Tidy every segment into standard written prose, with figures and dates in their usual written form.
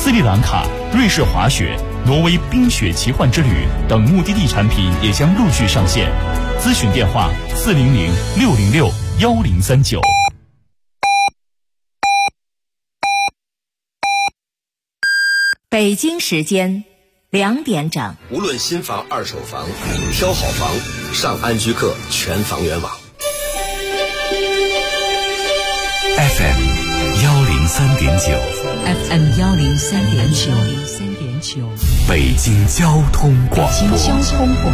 斯里兰卡、瑞士滑雪、挪威冰雪奇幻之旅等目的地产品也将陆续上线。咨询电话400-606-1039。 北京时间2点整。 无论新房、二手房，挑好房上安居客全房源网。 FM 103.9 FM 103.9 北京交通广播。 北京交通广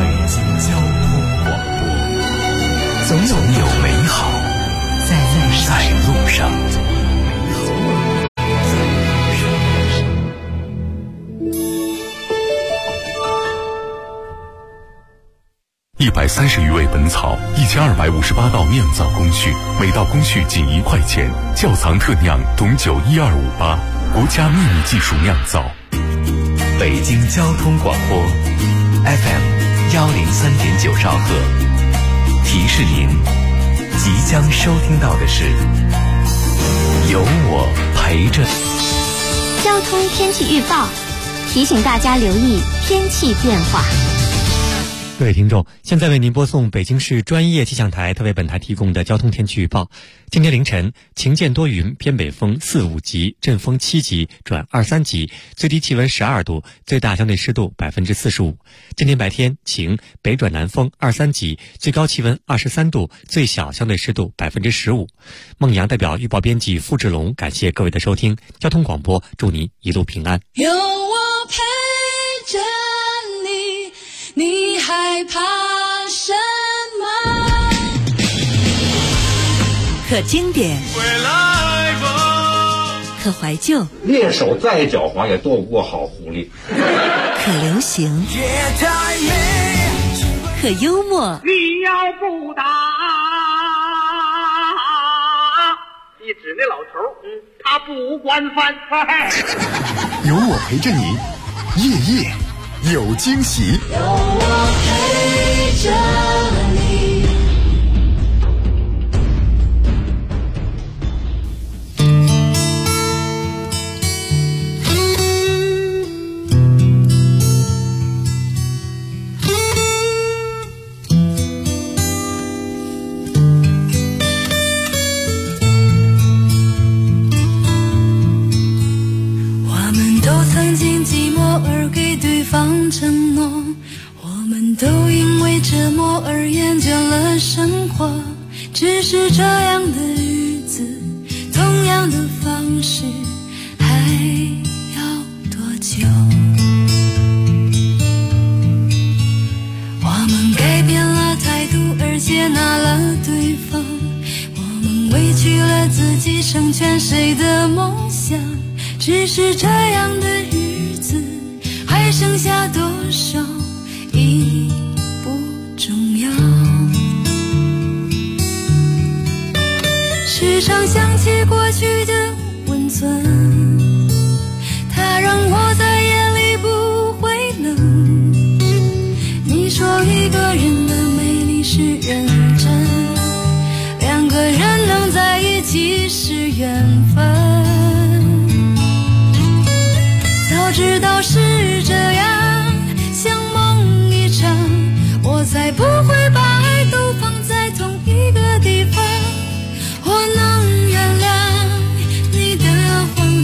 播，总有美好在路上。130余味本草，1258道酿造工序，每道工序仅1块钱。窖藏特酿董酒12588，国家秘密技术酿造。北京交通广播 FM 103.9兆赫。提示您，即将收听到的是有我陪着。 交通天气预报提醒大家留意天气变化。 各位听众，现在为您播送北京市专业气象台特为本台提供的交通天气预报。今天凌晨晴间多云，偏北风4、5级，阵风7级转2、3级，最低气温12度，最大相对湿度45%。今天白天晴，北转南风2、3级，最高气温23度，最小相对湿度15%。孟阳代表预报编辑付志龙，感谢各位的收听。交通广播，祝您一路平安。 有我陪着你，你害怕什么？ 可经典，可怀旧， 猎手再狡猾也躲不过好狐狸。 可流行，可幽默。 你要不打，你指那老头，他不管饭菜。 有我陪着你，夜夜有惊喜。 有我陪着你。承诺，我们都因为折磨而厌倦了生活，只是这样的日子，同样的方式，还要多久？我们改变了态度而接纳了对方，我们委屈了自己成全谁的梦想，只是这样的日子还剩下多少已不重要。时常想起过去的温存，它让我在夜里不会冷。你说一个人的美丽是认真，两个人能在一起是缘分。早知道是这样，像梦一场，我才不会把爱都放在同一个地方。我能原谅你的谎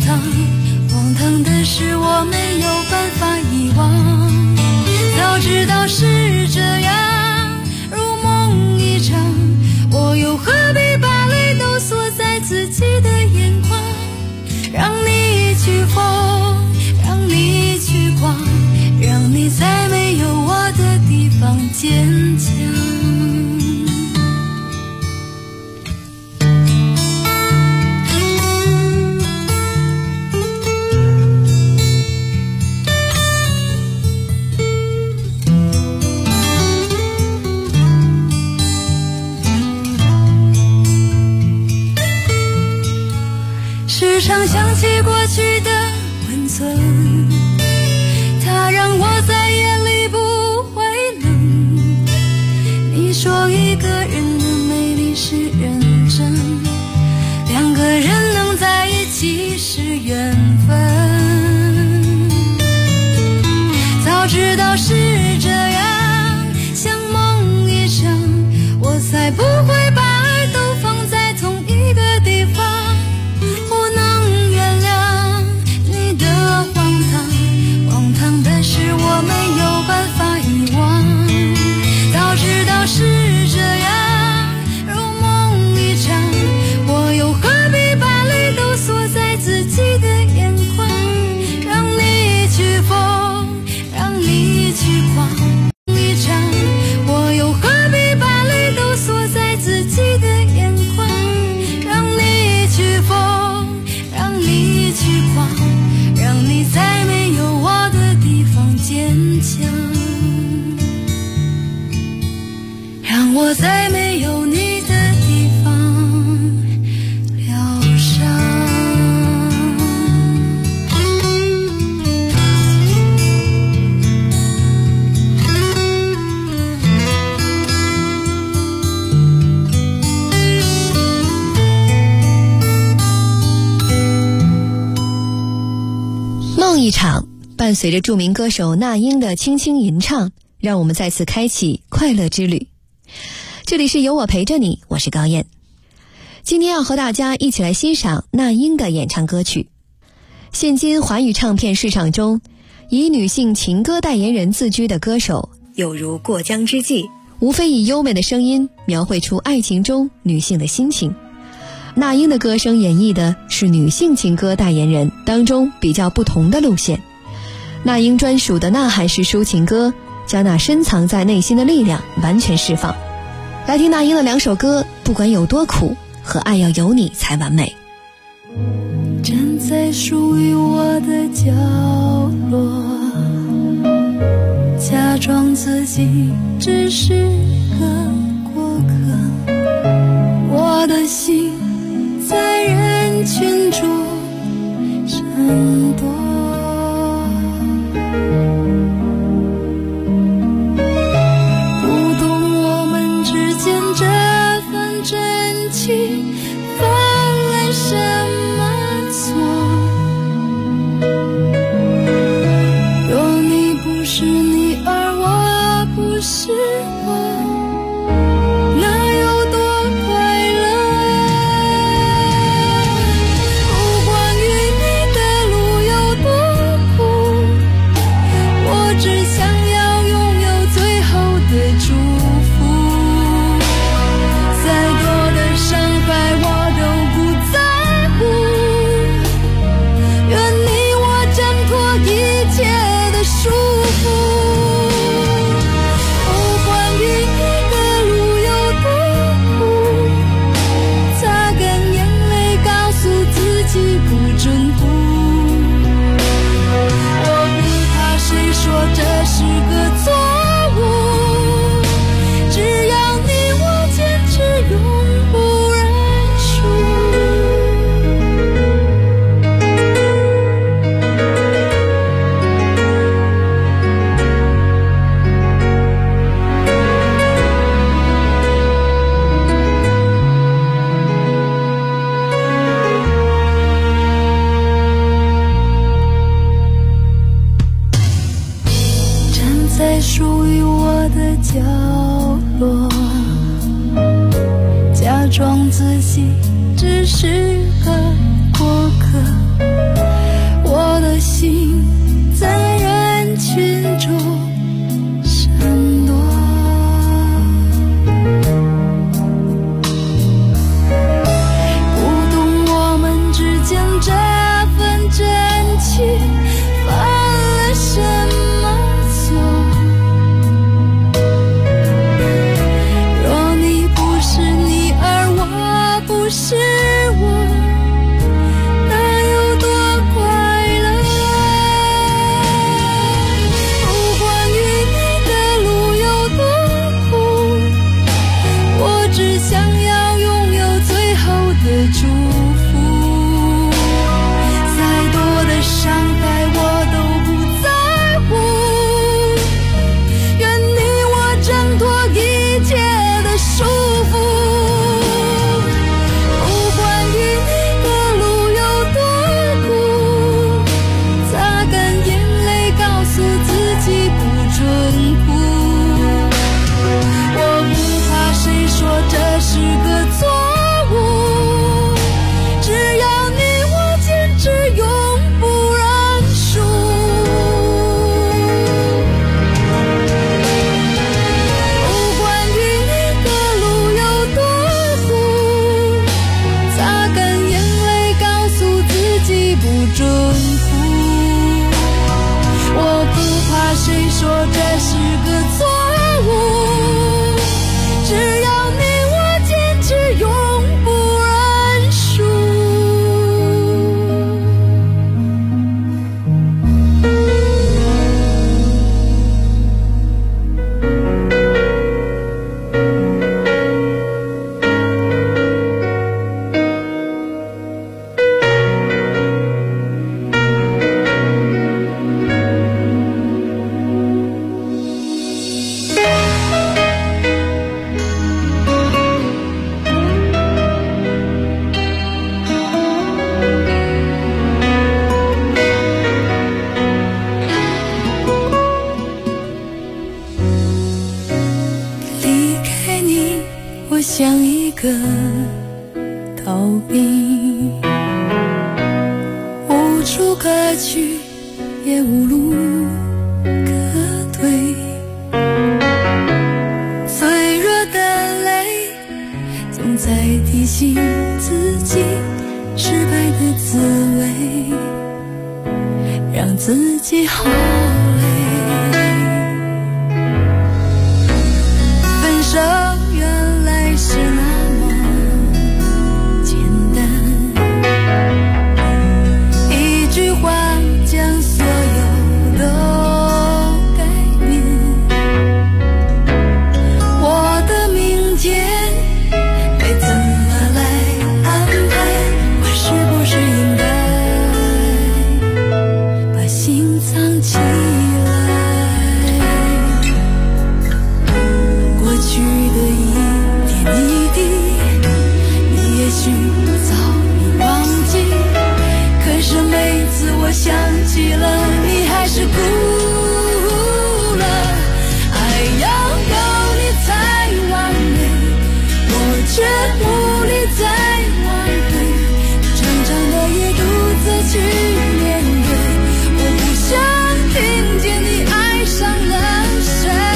梦一场，伴随着著名歌手那英的轻轻吟唱，让我们再次开启快乐之旅。这里是有我陪着你，我是高燕。今天要和大家一起来欣赏那英的演唱歌曲。现今华语唱片市场中，以女性情歌代言人自居的歌手有如过江之鲫，无非以优美的声音描绘出爱情中女性的心情。那英的歌声演绎的是女性情歌代言人当中比较不同的路线。那英专属的呐喊式抒情歌，将那深藏在内心的力量完全释放。来听那英的2首歌，不管有多苦，和爱要有你才完美。 站在属于我的角落，假装自己只是个过客，我的心在人群中闪躲，不懂我们之间这份真情犯了什么错。若你不是你，而我不是我，在属于我的角落，假装自己只是个过客，我的心在人群中闪躲，不懂我们之间这份真情犯了什么错。不是我，那有多快乐？不管与你的路有多苦，我只想要拥有最后的祝福。再多的伤害我都不在乎，愿你我挣脱一切的束缚。这是个错误，只要你我坚持，永不认输。不管与你的路有多苦，擦干眼泪，告诉自己不准哭。我不怕谁说这是个错误，只要永不认输。 处可去，也无路可退。脆弱的泪总在提醒自己失败的滋味，让自己好累。分手原来是那么简单，一句话将所有都改变。我的明天该怎么来安排？我是不是应该把心藏起来？过去的一点一滴，你也许早已忘记，可是每次我想起了，你还是哭了。爱要有你才完美，我却无力再挽回，长长的夜独自去面对，我不想听见你爱上了谁。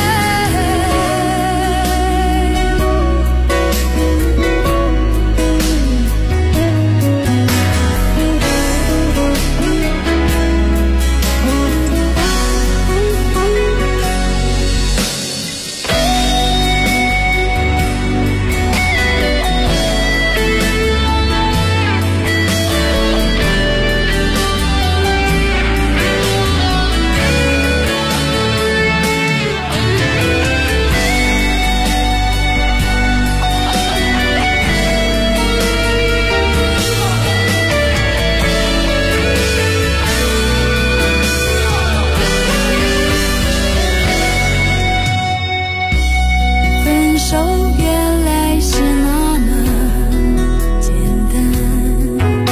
分手原来是那么简单，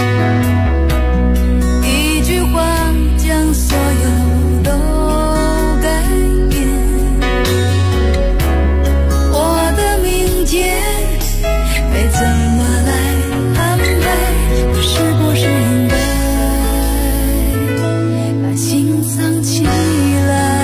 一句话将所有都改变。我的明天该怎么来安排？我是不是应该把心藏起来？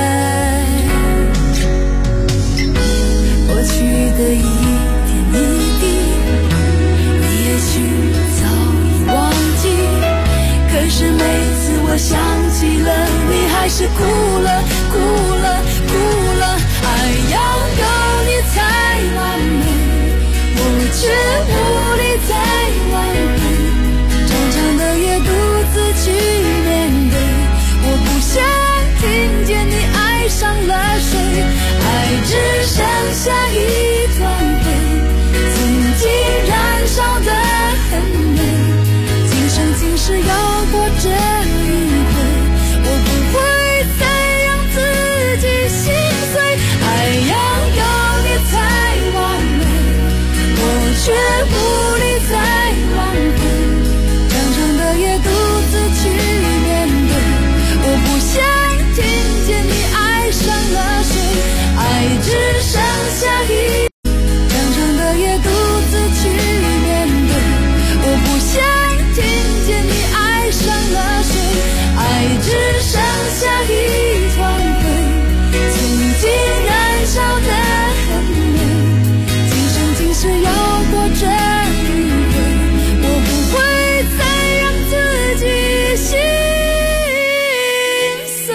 过去的一点一滴，你也许早已忘记，可是每次我想起了，你还是哭了，哭了，哭了。爱要有你才完美，我却无力再挽回，长长的夜独自去面对，我不想听见你爱上了谁，爱只剩下一团灰，曾经燃烧得很美，今生今世要过这一回，我不会再让自己心碎。爱要有你才完美，我却无力再挽回，长长的夜独自去面对，我不想听见你爱上了谁，爱只剩下一长长的夜独自去面对，我不想听见你爱上了谁，爱只剩下一团灰，曾经燃烧得很美，今生今世要过这一回，我不会再让自己心碎。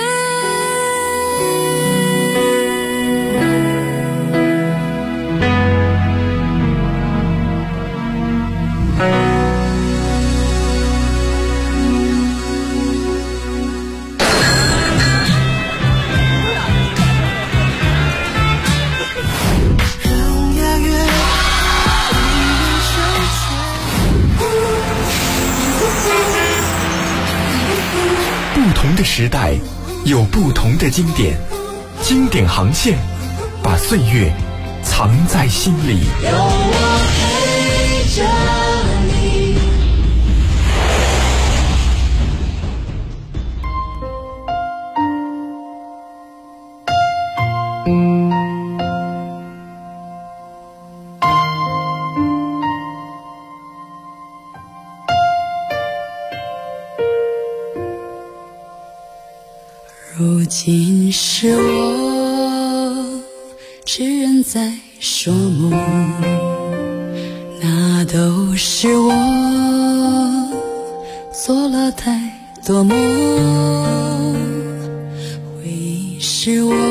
不同的时代有不同的经典，经典航线把岁月藏在心里。 有我陪着你。 如今是我痴人在说梦，那都是我做了太多梦，回忆是我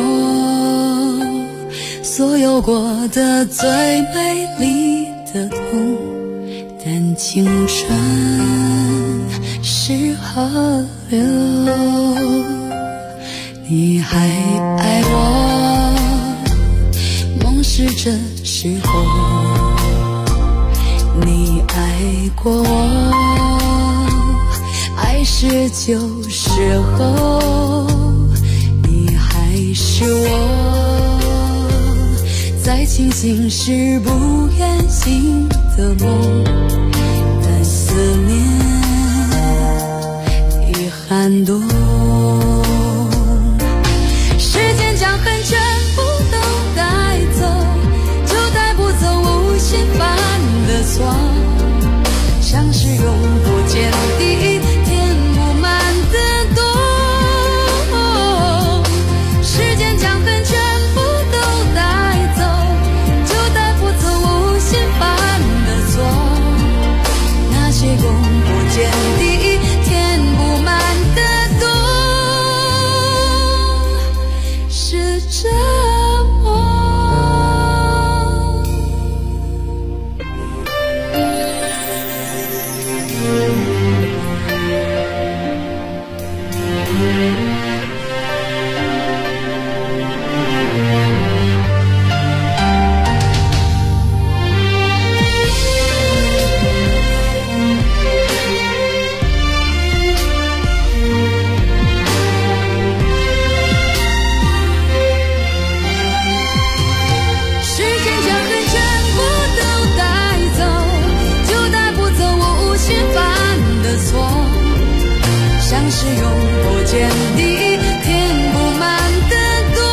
所有过的最美丽的痛，但青春是河流，你还爱我，梦是这时候，你爱过我，爱是旧时候，你还是我在清醒时不愿醒的梦，但思念已寒冬，时间将恨全部都带走，就带不走无心犯的错，像是永不见底填不满的洞，时间将恨全部都带走，就带不走无心犯的错，那些永不见底填不满的洞，是折磨。像是永不见底填不满的洞，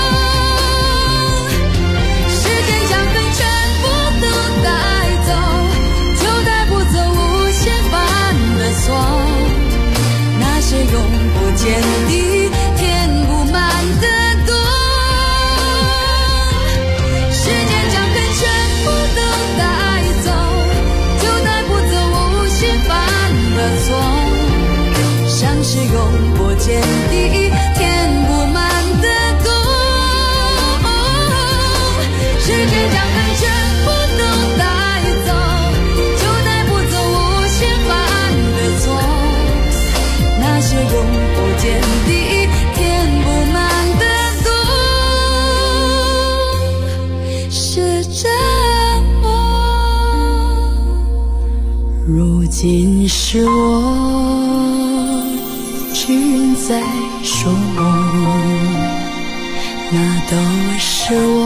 时间将恨全部都带走，就带不走无限犯的错，那些永不见底填不满的洞，时间将恨全部都带走，就带不走无限犯的错，像是永不见底填不满的洞，时间将恨全部都带走，就带不走无限犯的错，那些永不见底填不满的洞，是折磨。如今是我痴人在说梦，那都是我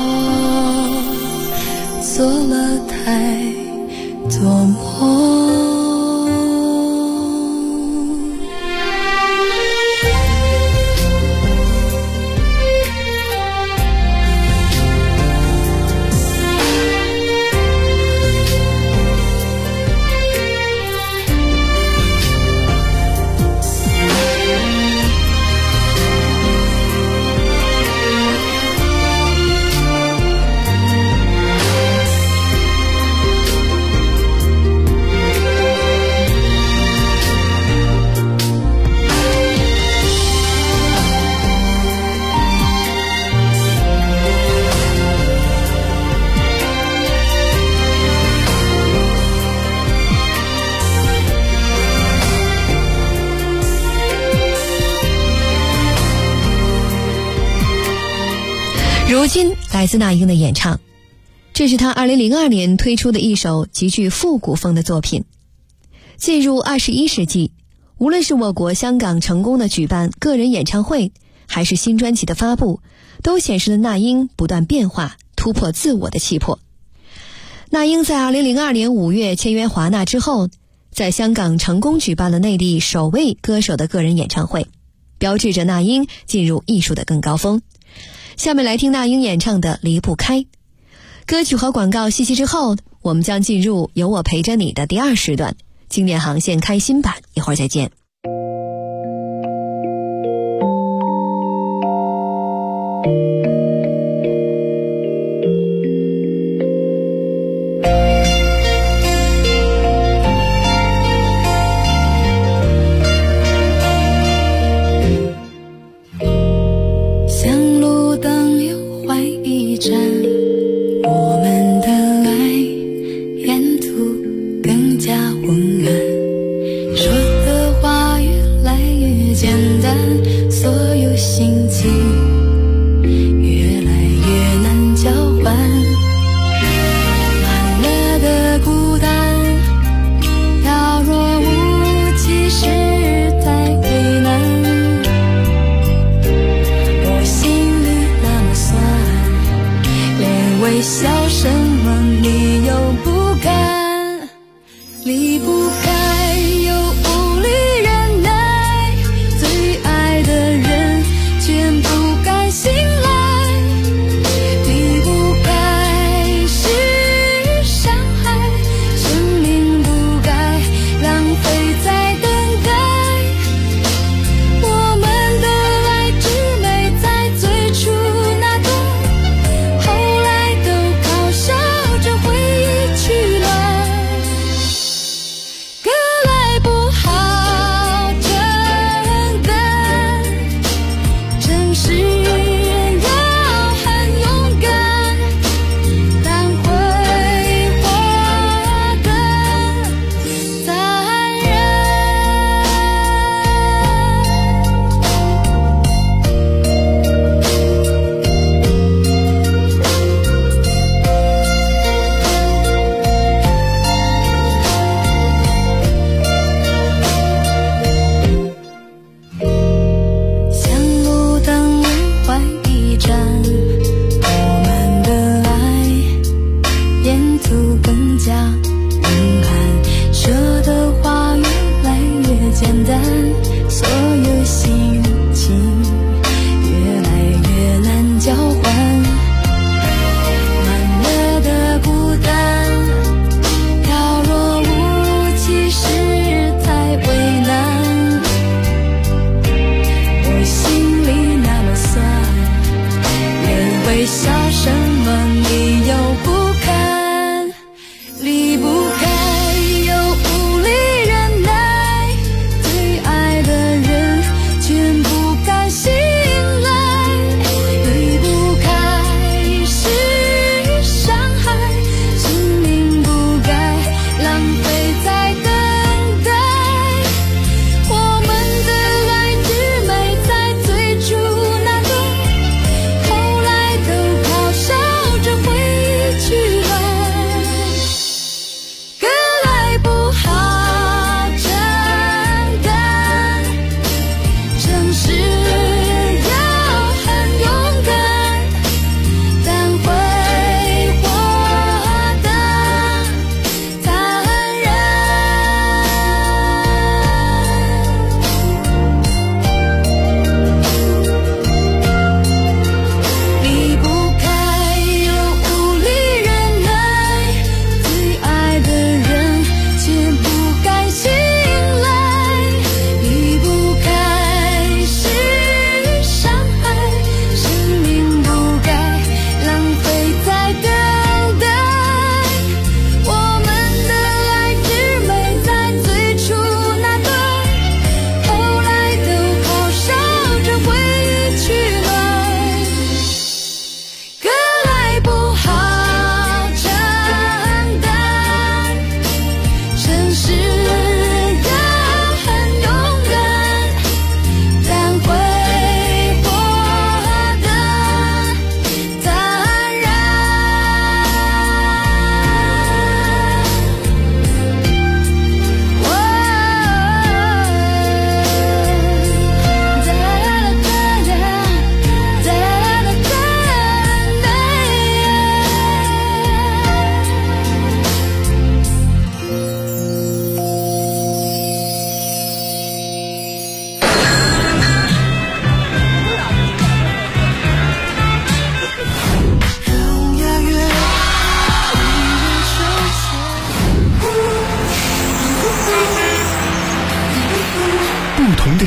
做了太多梦。 如今来自那英的演唱，这是她2002年推出的一首极具复古风的作品。进入21世纪，无论是我国香港成功的举办个人演唱会，还是新专辑的发布，都显示了那英不断变化、突破自我的气魄。那英在2002年5月签约华纳之后，在香港成功举办了内地首位歌手的个人演唱会，标志着那英进入艺术的更高峰。下面来听那英演唱的《离不开》。歌曲和广告息息之后，我们将进入有我陪着你的第2时段，经典航线开新版，一会儿再见。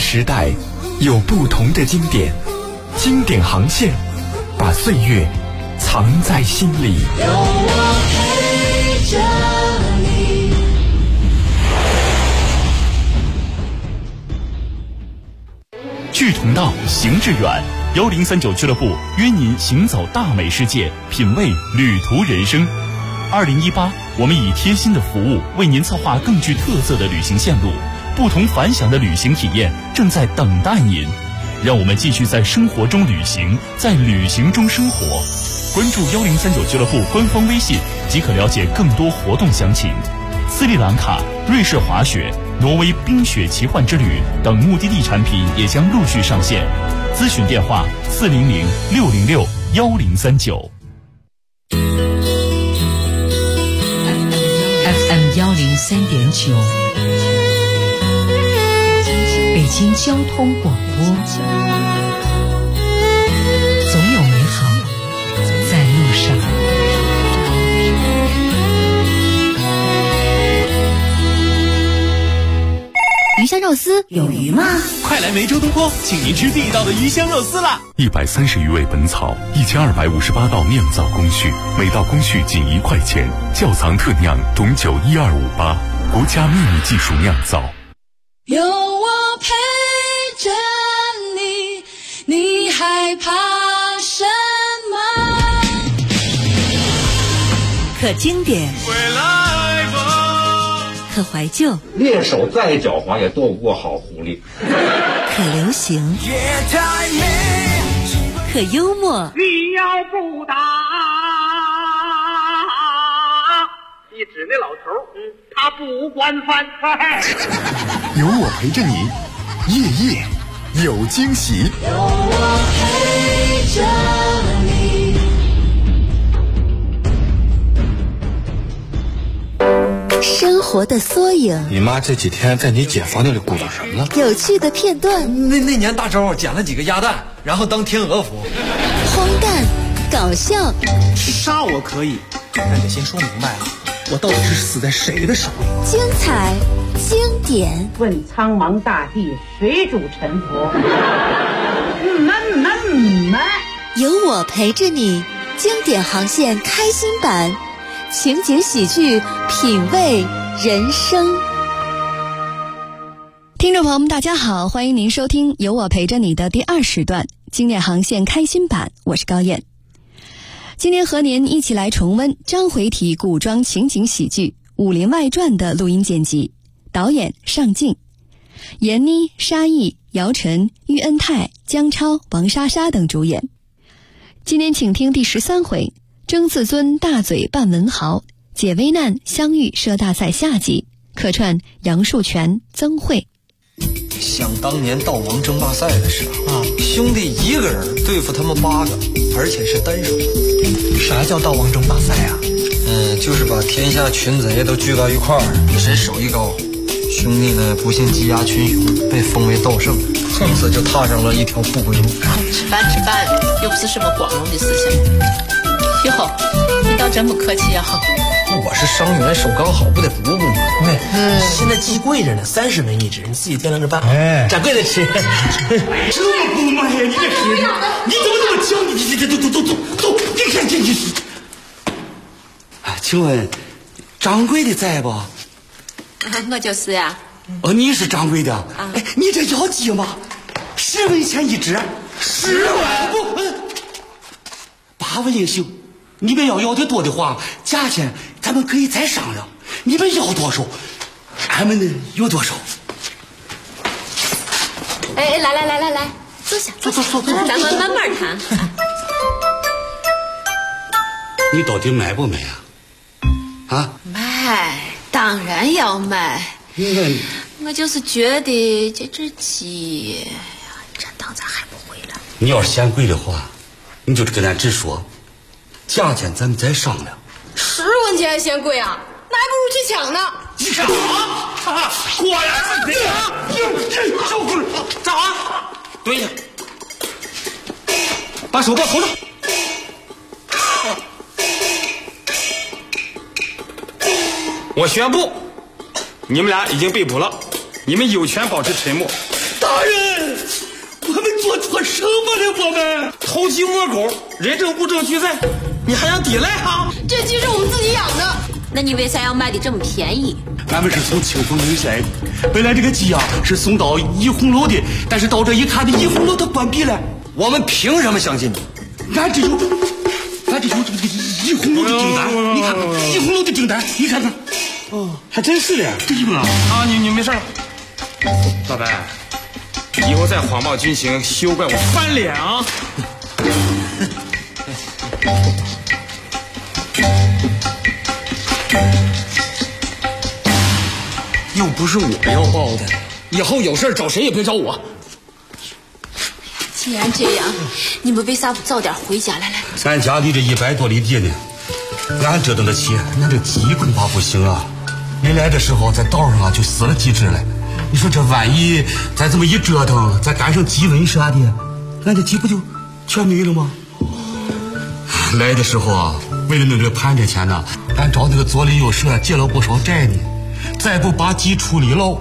时代有不同的经典，经典航线把岁月藏在心里。 有我陪着你。 志同道，行致远。1039俱乐部约您行走大美世界，品味旅途人生。2018，我们以贴心的服务为您策划更具特色的旅行线路，不同凡响的旅行体验正在等待您。让我们继续在生活中旅行，在旅行中生活。关注1039俱乐部官方微信即可了解更多活动详情。斯里兰卡、瑞士滑雪、挪威冰雪奇幻之旅等目的地产品也将陆续上线。咨询电话400-606-1039。 FM 103.9，北京交通广播，总有美好在路上。 鱼香肉丝有鱼吗？ 快来梅州东坡，请您吃地道的鱼香肉丝啦 ！130余味本草，1258道酿造工序，每道工序仅1块钱，窖藏特酿董酒12588，国家秘密技术酿造。 有我陪着你，你害怕什么？ 可经典，可怀旧， 猎手再狡猾也斗不过好狐狸。 可流行，可幽默。 你要不打，一指那老头，他不惯犯。 有我陪着你，夜夜有惊喜。 有我陪着你。 生活的缩影， 你妈这几天在你姐房间里鼓捣什么呢？ 有趣的片段。 那年大周捡了几个鸭蛋，然后当天鹅服。 荒诞，搞笑。 杀我可以，但得先说明白了，我到底是死在谁的手里？ 精彩，经典。 问苍茫大地，谁主沉浮？ 有我陪着你，经典航线开心版。情景喜剧，品味人生。 听众朋友们大家好，欢迎您收听有我陪着你的第2时段经典航线开心版，我是高燕。今天和您一起来重温章回体古装情景喜剧《武林外传》的录音剪辑，导演尚敬，闫妮、沙溢、姚晨、喻恩泰、姜超、王莎莎等主演。今天请听第13回，征自尊大嘴扮文豪，解危难相遇社大赛下集，客串杨树全、曾慧。 想当年道王争霸赛的时候兄弟一个人对付他们8个，而且是单手。 啥叫道王争霸赛啊？ 就是把天下群贼都聚到一块儿，谁手艺高，兄弟呢不幸技压群雄，被封为道圣，从此就踏上了一条不归路。 吃饭，又不是什么光荣的事情。哟，你倒真不客气啊！ 我是伤员，手刚好不得补补吗？ 现在鸡贵着呢，30文一只，你自己掂量着办。掌柜的吃，这么不卖呀？你这吃，你怎么那么挑？你走，你看这是。 请问掌柜的在不？ 我就是呀。 你是掌柜的？你这要鸡吗？10文钱一只，10文不，8文也行。你们要的多的话，价钱咱们可以再商量。你们要多少，俺们有多少。 来，坐下，坐，咱们慢慢谈。 你到底买不买啊？ 买，当然要买。我就是觉得这只鸡，这当咱还不会了。 你要是嫌贵的话，你就跟咱直说。价钱咱们再商量。 10文钱还嫌贵啊？那还不如去抢呢。 抢！果然是这样。小鬼，咋？蹲下，把手给我扣上。 我宣布，你们俩已经被捕了，你们有权保持沉默。 大人，我们做错什么了？我们偷鸡摸狗，人证物证俱在，你还想抵赖啊？ 这鸡是我们自己养的，那你为啥要卖的这么便宜？ 俺们是从清风门来的，本来这个鸡是送到怡红楼的，但是到这一看，这怡红楼它关闭了， 我们凭什么相信你？ 俺这有这个怡红楼的订单，你看怡红楼的订单，你看看， 还真是的。 对吧？ 啊，你没事了，老白，以后再谎报军情，休怪我翻脸啊！又不是我要报的，以后有事找谁也别找我。 既然这样，你们为啥不早点回家？来， 咱家离这100多里地呢，俺折腾得起，俺这鸡恐怕不行啊！你来的时候在道上就死了几只了，你说这万一再这么一折腾，再赶上鸡瘟啥的，俺这鸡不就全没了吗？来的时候为了弄这个盘缠钱呢，俺找那个左邻右舍借了不少债呢，再不把鸡处理了，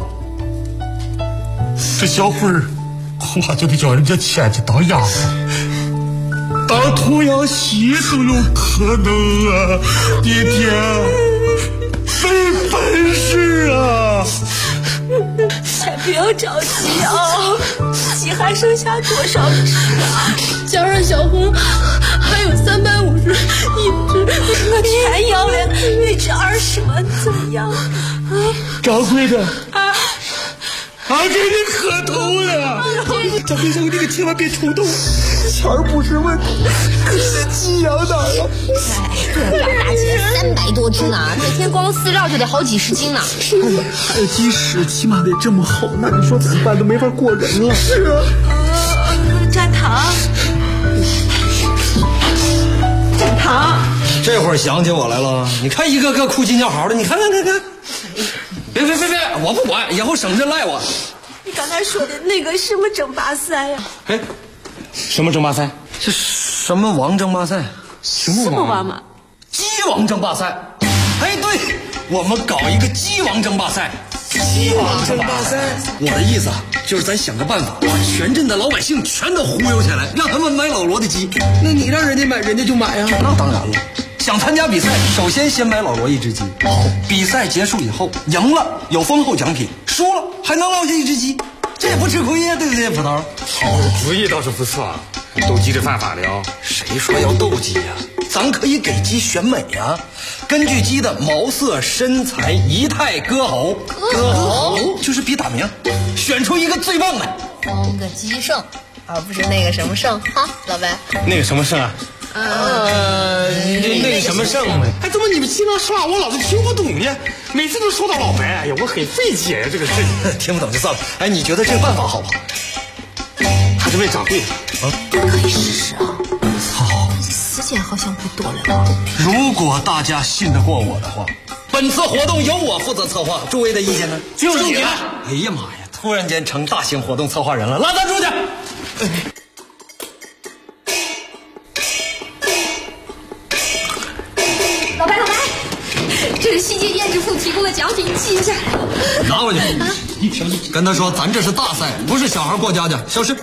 这小慧儿恐怕就得叫人家牵去当鸭子，当童养媳都有可能啊！爹爹，没本事啊！ 才不要着急啊，鸡还剩下多少只啊？加上小红还有351只，我全要了，每只20万，怎么样？ 掌柜的，俺给你磕头了！掌柜的，你可千万别冲动，钱不是问题，可是鸡养哪儿啊？ 这大姐300多只呢，每天光饲料就得好几十斤呢。 还有鸡屎，起码得这么好，那你说怎么办？都没法过人了。是啊。 站堂，站堂。 这会儿想起我来了，你看一个个哭鸡尿嚎的，你看。别，我不管，以后省着赖我。 你刚才说的那个什么争霸赛呀？ 哎，什么争霸赛？这什么王争霸赛？ 什么王嘛？ 鸡王争霸赛。哎，对，我们搞一个鸡王争霸赛。鸡王争霸赛，我的意思就是咱想个办法，把全镇的老百姓全都忽悠起来，让他们买老罗的鸡。那你让人家买，人家就买呀。那当然了。想参加比赛，首先买老罗1只鸡。好，比赛结束以后，赢了有丰厚奖品，输了还能落下1只鸡，这也不吃亏呀，对不对，葡萄？ 好主意倒是不错，斗鸡这犯法的哦。 谁说要斗鸡呀？咱可以给鸡选美呀，根据鸡的毛色、身材、仪态歌喉，就是比打鸣，选出一个最棒的， 封个鸡圣，而不是那个什么圣哈，老白。 那个什么圣啊？那个什么圣呗？哎，怎么你们经常说话我老是听不懂呢？每次都说到老白，哎呀，我很费解呀，这个事情。 听不懂就算了。哎，你觉得这个办法好不好？ 还是问掌柜啊？可以试试啊。 好， 时间好像不多了啊。 如果大家信得过我的话，本次活动由我负责策划，诸位的意见呢？ 就是你了。 哎呀妈呀！突然间成大型活动策划人了，拉他出去。 老白，这是西街胭脂铺提供的奖品，记下来了。 拿回去。跟他说，咱这是大赛，不是小孩过家家。消失。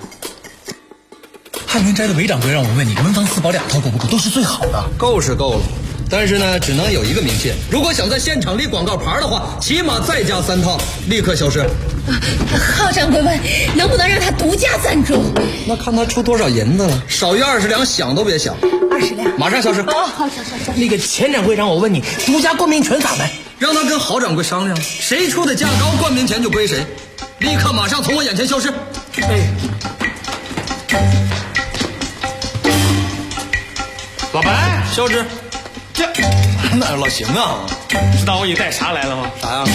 汉云斋的韦掌柜让我问你，文房四宝2套够不够？都是最好的。 够是够了，但是呢，只能有一个明线。如果想在现场立广告牌的话，起码再加3套，立刻消失。 郝掌柜问，能不能让他独家赞助？ 那看他出多少银子了，少于20两，想都别想。 20两， 马上消失。 好，消。 那个钱掌柜让我问你，独家冠名权咋办？ 让他跟郝掌柜商量，谁出的价高，冠名权就归谁。立刻马上从我眼前消失。 哎，老白， 消失。 这哪有老邢啊？ 知道我给你带啥来了吗？ 啥呀？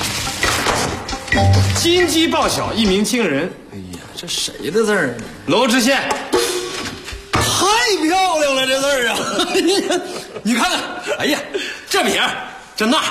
金鸡报晓，一鸣惊人。 哎呀，这谁的字儿？ 娄知县。 太漂亮了，这字儿啊！你看看，哎呀，这名真大。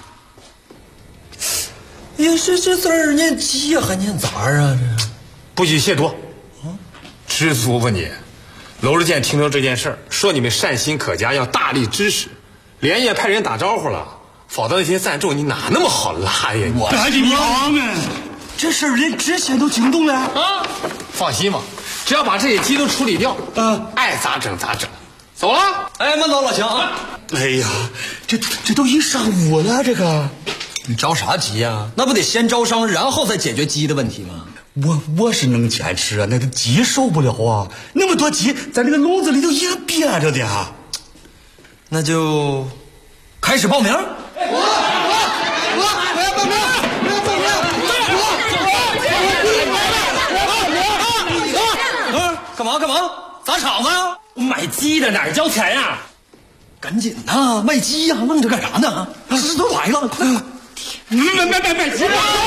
哎呀，这字儿念鸡呀，还念杂啊？这不许亵渎！知足吧你！娄知县听说这件事儿，说你们善心可嘉，要大力支持，连夜派人打招呼了。否则那些赞助你哪那么好拉呀？ 我赶紧忙啊！ 这事儿连知县都惊动了啊！放心吧，只要把这些鸡都处理掉，爱咋整咋整。走了， 哎，慢走老乡啊！ 哎呀，这都一上午了，这个你着啥急呀？那不得先招商，然后再解决鸡的问题吗？ 我是能坚持啊，那个鸡受不了啊，那么多鸡在那个笼子里头一个憋着的啊。 那就开始报名。干嘛？砸场子呀？ 买鸡的哪儿交钱呀？ 赶紧呐，卖鸡呀，愣着干啥呢？这都来了，快！ 买鸡！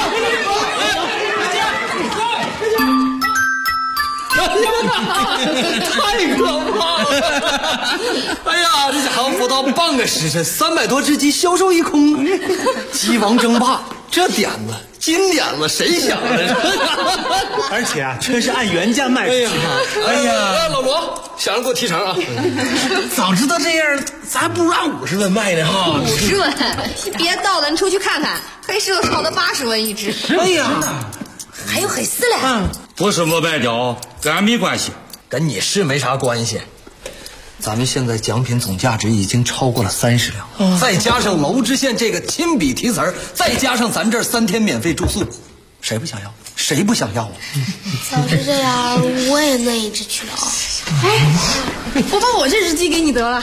太可怕了！哎呀，这家伙不到半个时辰，300多只鸡销售一空，鸡王争霸，这点子金点子谁想的？ 而且啊，全是按原价卖出去。 哎呀，老罗，想着给我提成啊！ 早知道这样，咱不如按50文卖呢哈。 50文，你别叨了，你出去看看，黑石头炒到80文一只。 哎呀， 还有黑丝嘞。 不是我白掉，跟俺没关系， 跟你是没啥关系。咱们现在奖品总价值已经超过了30两，再加上娄知县这个亲笔题词，再加上咱这儿3天免费住宿，谁不想要？谁不想要啊？ 早知这样，我也那一只去了。哎，我把我这只鸡给你得了。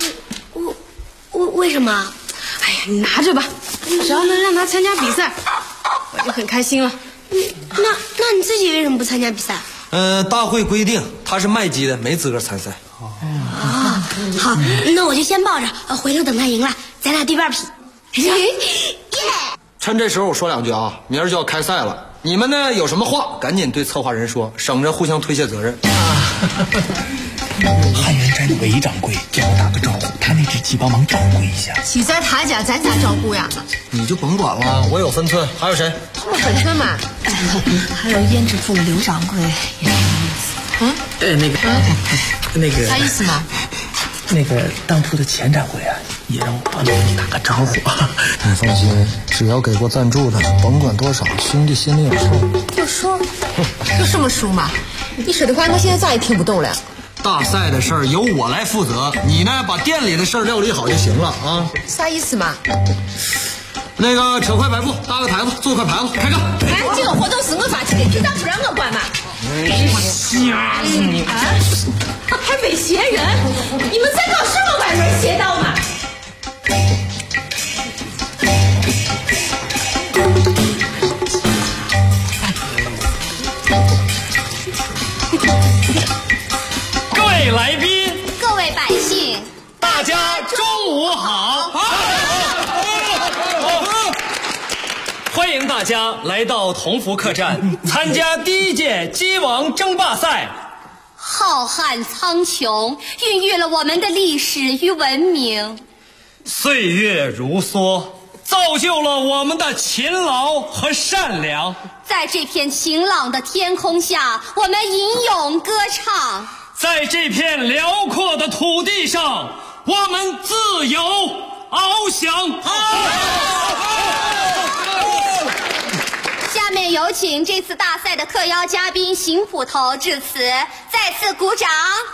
为什么？哎呀，你拿着吧，只要能让他参加比赛，我就很开心了。那你自己为什么不参加比赛？ 大会规定他是卖鸡的，没资格参赛。 好，那我就先抱着，回头等他赢了，咱俩对半劈。 趁这时候我说2句啊，明儿就要开赛了，你们呢有什么话赶紧对策划人说，省着互相推卸责任。 汉源斋那韦掌柜叫我打个招呼，他那只鸡帮忙照顾一下。 起在他家，咱家照顾呀。 你就甭管了，我有分寸。还有谁？ 这么本身嘛。还有胭脂铺的刘掌柜也挺有意思。 那个啥意思嘛？ 那个当铺的钱掌柜啊，也让我帮你打个招呼。 你放心，只要给过赞助的，甭管多少，兄弟心里有数。 就说，就这么说嘛。你说的话，我现在咋也听不懂了。 大赛的事儿由我来负责，你呢把店里的事儿料理好就行了啊。 啥意思嘛？ 那个扯块白布，搭个台子，做块牌子，开干。 哎，这个活动是我发起的，局长不让我管嘛。 我吓死你！ 还没闲人，你们在搞什么歪门邪道嘛？ 各位来宾， 各位百姓， 大家中午好！欢迎大家来到同福客栈，参加第1届鸡王争霸赛。 浩瀚苍穹，孕育了我们的历史与文明。 岁月如梭，造就了我们的勤劳和善良。 在这片晴朗的天空下，我们吟咏歌唱。 在这片辽阔的土地上，我们自由翱翔。 下面有请这次大赛的特邀嘉宾邢捕头致辞，再次鼓掌。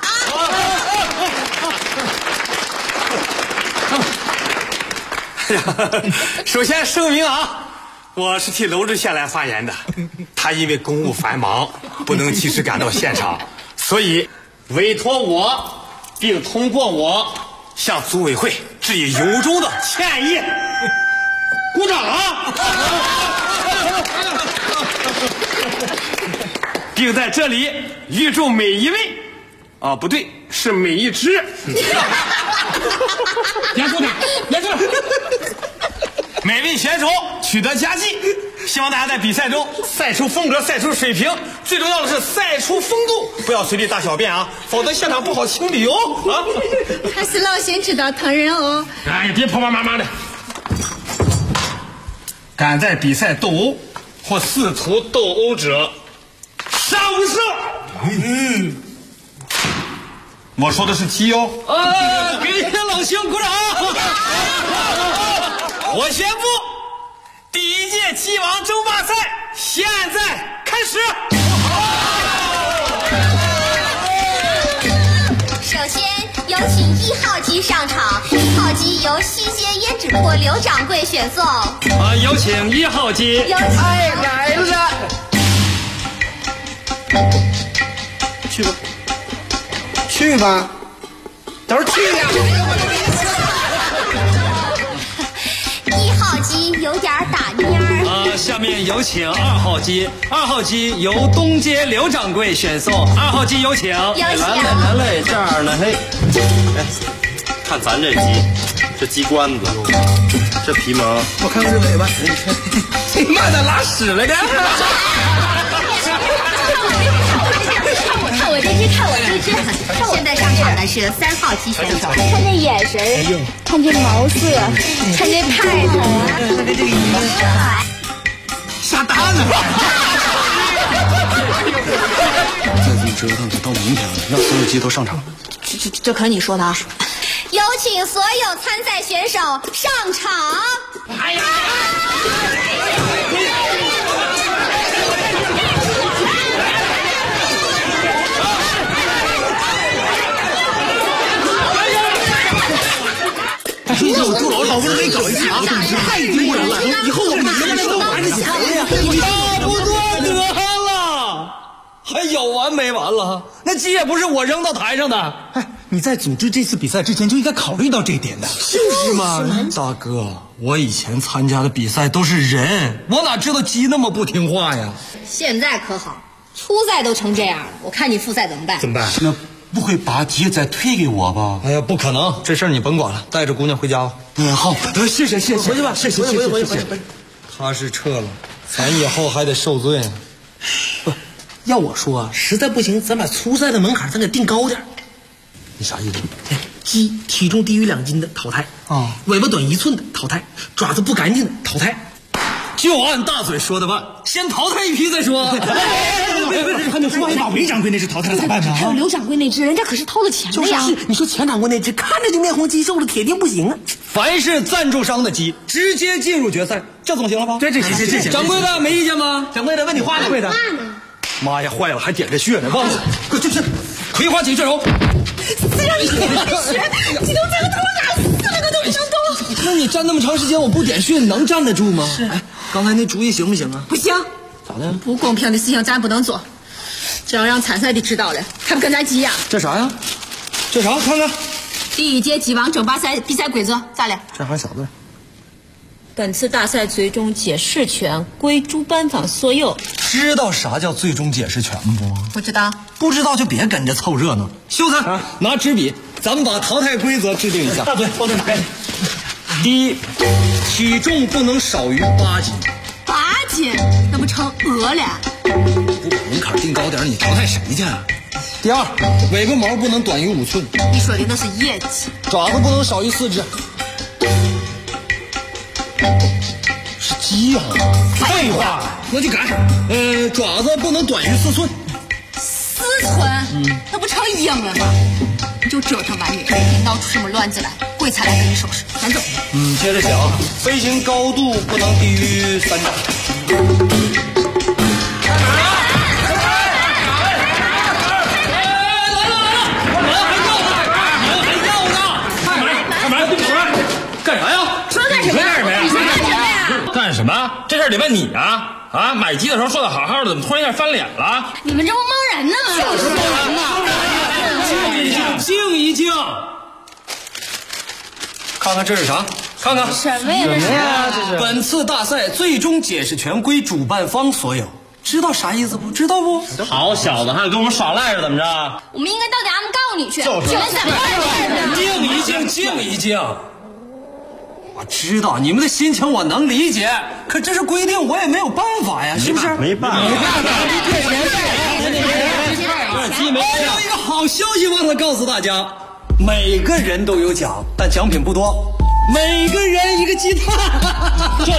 首先声明啊，我是替娄知县来发言的，他因为公务繁忙，不能及时赶到现场，所以委托我，并通过我向组委会致以由衷的歉意。鼓掌啊！并在这里预祝每一位，不对，是每一只。严肃点，严肃点。每位选手取得佳绩，希望大家在比赛中赛出风格，赛出水平，最重要的是赛出风度，不要随地大小便啊，否则现场不好清理哦啊！ 还是老先知道疼人哦。 哎，别婆婆妈妈的。敢在比赛斗殴或试图斗殴者，杀无赦。我说的是鸡哦。 给老兄鼓掌。我宣布，第1届鸡王争霸赛现在开始。 首先有请1号机上场，1号机由西街胭脂铺刘掌柜选送。 有请1号机。 有请。 来了。去吧，去吧，都是去呀。 1号机有点打蔫儿。 下面有请2号机，2号机由东街刘掌柜选送，2号机有请。 有请。 来嘞，这样呢，嘿，哎，看咱这鸡，这鸡冠子，这皮毛， 我看看这尾巴，你妈的拉屎来着？ 看我这只，看我这只。现在上场的是3号机选手，看这眼神，看这毛色，看这派头，看这个衣服， 下蛋了！再这么折腾，得到明天了，让所有鸡都上场。 这可是你说的啊！ 有请所有参赛选手上场。哎呀！ 我杜老好不容易搞一次啊，太丢人了！以后我们能不能玩得起来呀？ 差不多得了，还有完没完了？那鸡也不是我扔到台上的。 哎，你在组织这次比赛之前就应该考虑到这一点的。 就是嘛， 大哥，我以前参加的比赛都是人，我哪知道鸡那么不听话呀？ 现在可好，初赛都成这样了，我看你复赛怎么办？ 怎么办？ 那不会把鸡再退给我吧？ 哎呀，不可能，这事儿你甭管了，带着姑娘回家吧。 好，谢谢，回去吧，谢谢。 他是撤了，咱以后还得受罪呢。 不，要我说，实在不行，咱把初赛的门槛咱给定高点。 你啥意思？ 鸡体重低于2斤的淘汰啊， 尾巴短1寸的淘汰，爪子不干净的淘汰。 就按大嘴说的办，先淘汰一批再说。 还没说完，把韦掌柜那只淘汰了咋办呢？ 还有刘掌柜那只，人家可是掏了钱的呀。 就是，你说钱掌柜那只看着就面红肌瘦的，铁定不行啊。 凡是赞助商的鸡，直接进入决赛，这总行了吧？ 这行。 掌柜的没意见吗？ 掌柜的问你话呢？ 话呢？ 妈呀，坏了，还点着穴呢，忘了。快去，葵花井血柔。 谁让你点穴？你都这个头哪4个都不能动。 那你站那么长时间，我不点穴，你能站得住吗？是。哎，刚才那主意行不行啊？ 不行。 咋的？ 不公平的事情咱不能做，这要让参赛的知道了，他们跟咱急呀。 这啥呀？这啥？看看。 第1届鸡王争霸赛比赛规则咋了？ 这还小字。 本次大赛最终解释权归主办方所有。 知道啥叫最终解释权不？ 不知道。 不知道就别跟着凑热闹。秀才，拿纸笔，咱们把淘汰规则制定一下。 大嘴，包在哪？ 第一，体重不能少于8斤。 8斤，那不成鹅了？ 不把门槛定高点，你淘汰谁去？第二，尾巴毛不能短于5寸。 你说的那是野鸡。 爪子不能少于4只。是鸡啊！ 废话， 那就改。爪子不能短于4寸。 4寸？那不成鹰了吗？你就折腾吧你，闹出什么乱子来，鬼才来给你收拾。咱走。 接着想，飞行高度不能低于3丈。干啥呀？ 说干什么？你说干什么呀？ 干什么？这事儿得问你啊！啊，买鸡的时候说的好好的，怎么突然一下翻脸了？ 你们这不蒙人呢吗？ 就是蒙人呢！ 静一静，看看这是啥？看看什么呀？ 这是本次大赛最终解释权归主办方所有。知道啥意思不？知道不？ 好小子，还跟我们耍赖是怎么着？ 我们应该到衙门告你去。 就是你们怎么办呢？ 静一静，静一静。我知道你们的心情，我能理解，可这是规定，我也没有办法呀，是不是？ 没办法。 我有一个好消息忘了告诉大家，每个人都有奖，但奖品不多，每个人一个鸡蛋。 这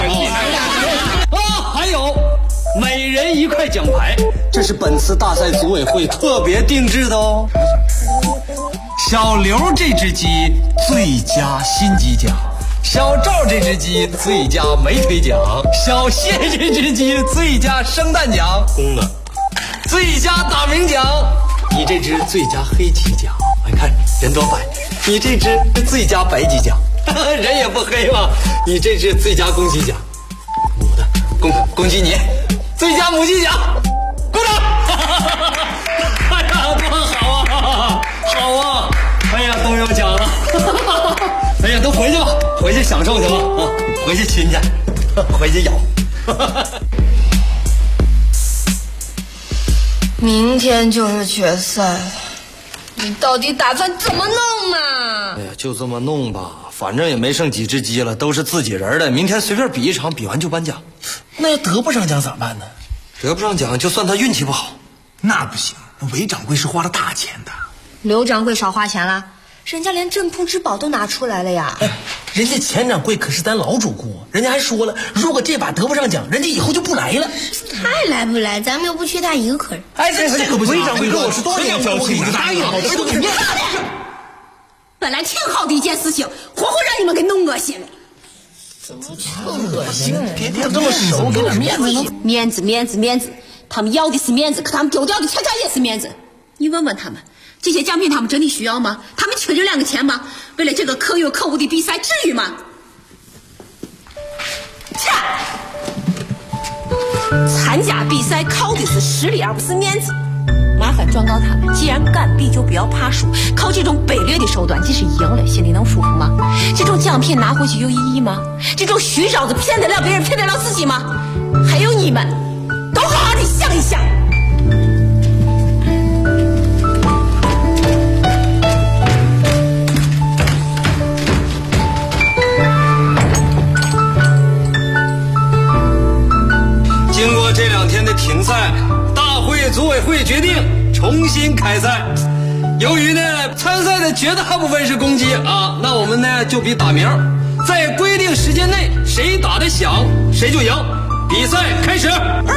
还有每人1块奖牌，这是本次大赛组委会特别定制的哦。小刘这只鸡最佳心机奖。 小赵这只鸡最佳美腿奖，小谢这只鸡最佳生蛋奖， 公的， 最佳打鸣奖，你这只最佳黑鸡奖。你看人多白，你这只最佳白鸡奖，人也不黑嘛。你这只最佳公鸡奖，母的公鸡你最佳母鸡奖，鼓掌！哎呀，多好啊，好啊！哎呀，都有奖了。哎呀，都回去吧，回去享受去吧啊！回去亲去，回去咬。 明天就是决赛，你到底打算怎么弄嘛？ 哎呀，就这么弄吧，反正也没剩几只鸡了，都是自己人的。明天随便比一场，比完就颁奖。 那要得不上奖咋办呢？ 得不上奖，就算他运气不好。 那不行，韦掌柜是花了大钱的。 刘掌柜少花钱了，人家连镇铺之宝都拿出来了呀。 人家钱掌柜可是咱老主顾，人家还说了，如果这把得不上奖，人家以后就不来了。 他来不来，咱们又不缺他一个客人。 哎，这可不行！韦掌柜跟我是多年交情，我就答应了。 本来挺好的一件事情，活活让你们给弄恶心了。 怎么恶心？别这么熟，给点面子。 面子，他们要的是面子，可他们丢掉的恰恰也是面子。你问问他们，这些奖品他们真的需要吗？他们缺这2个钱吗？为了这个可有可无的比赛，至于吗？切！参加比赛靠的是实力，而不是面子。麻烦转告他们，既然敢比就不要怕输，靠这种卑劣的手段，即使赢了，心里能舒服吗？这种奖品拿回去有意义吗？这种虚招子骗得了别人，骗得了自己吗？还有你们，都好好的想一想。 经过这2天的停赛，大会组委会决定重新开赛。由于呢参赛的绝大部分是公鸡啊，那我们呢就比打鸣，在规定时间内谁打得响谁就赢。比赛开始。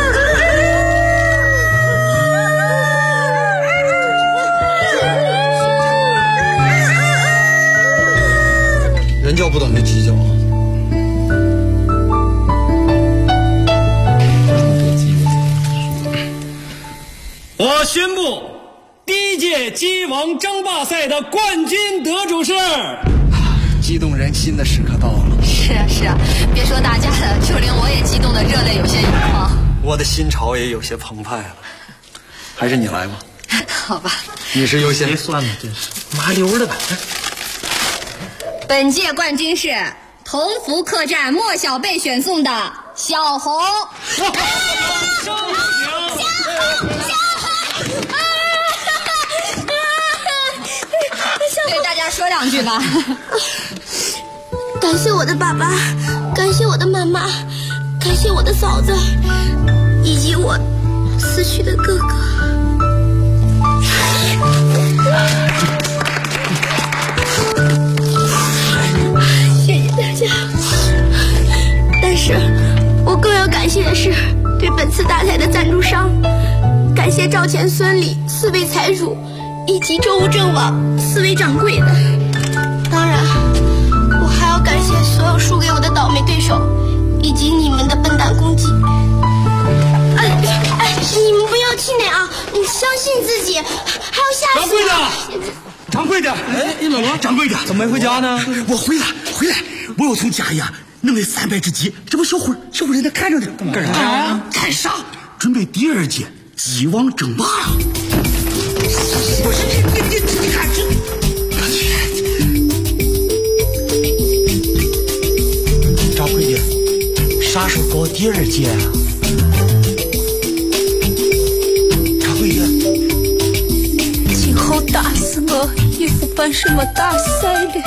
人叫不等于鸡叫啊。 我宣布，第1届鸡王争霸赛的冠军得主是…… 激动人心的时刻到了。 是啊，别说大家了，就连我也激动的热泪有些盈眶。 我的心潮也有些澎湃了。还是你来吧。 好吧。 你是优先。 别算了，真是麻溜的吧。 本届冠军是同福客栈莫小贝选送的小红。对大家说2句吧。 感谢我的爸爸，感谢我的妈妈，感谢我的嫂子，以及我死去的哥哥。谢谢大家。但是我更要感谢的是对本次大赛的赞助商，感谢赵钱孙李4位财主以及周吴郑王4位掌柜的。当然我还要感谢所有输给我的倒霉对手以及你们的笨蛋公鸡。你们不要气馁啊，你相信自己，还有下次。 掌柜的，哎，你怎么了？掌柜的怎么没回家呢？ 我回来，我又从家里弄来300只鸡，这不小伙人在看着呢。 干啥呀？ 干啥？准备第2届鸡王争霸啊！不是你看这，掌柜的，啥时候搞第2届啊？掌柜的， 今后打死我也不办什么大赛了。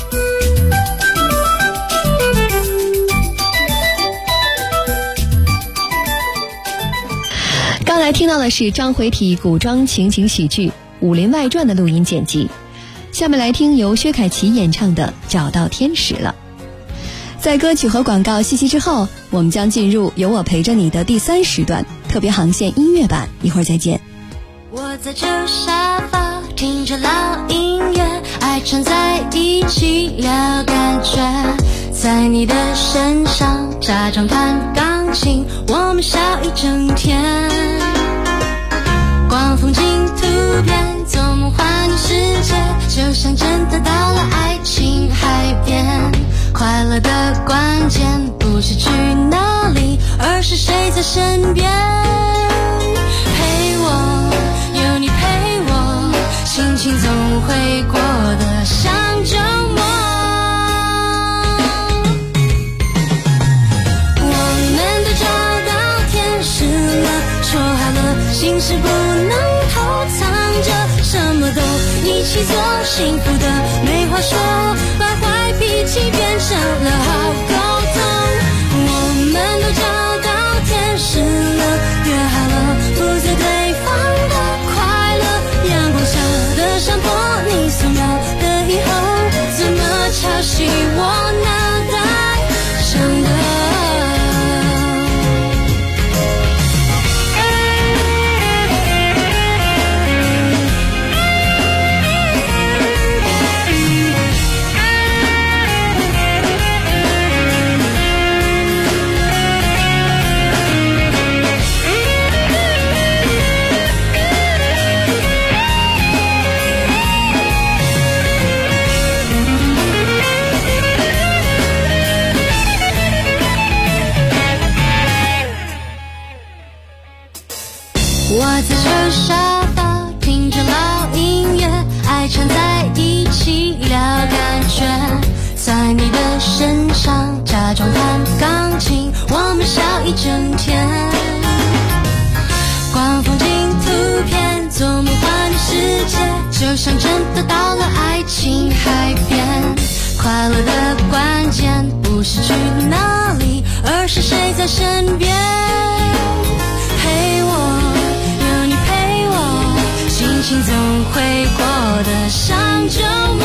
刚才听到的是张回体古装情景喜剧《武林外传》的录音剪辑，下面来听由薛凯琪演唱的《找到天使了》。在歌曲和广告信息之后，我们将进入有我陪着你的第3时段特别航线音乐版，一会儿再见。 我在旧沙发听着老音乐，爱串在一起聊感觉， 在你的身上假装弹钢琴，我们笑一整天。逛风景图片，做梦环游世界，就像真的到了爱情海边。快乐的关键不是去哪里，而是谁在身边。陪我，有你陪我，心情总会过得像周末。我们都找到天使了，说好了心事不能偷藏着，什么都一起做，幸福的没话说，把坏脾气变成了好沟通。我们都找到天使了，约好了负责对方的快乐，阳光下的山坡，你素描的以后，怎么敲醒我脑袋上的我在这沙发听着老音乐，爱缠在一起聊感觉，在你的身上假装弹钢琴，我们笑一整天。逛风景图片，做梦环游世界，就像真的到了爱情海边。快乐的关键不是去哪里，而是谁在身边。陪我，心情总会过得像周末。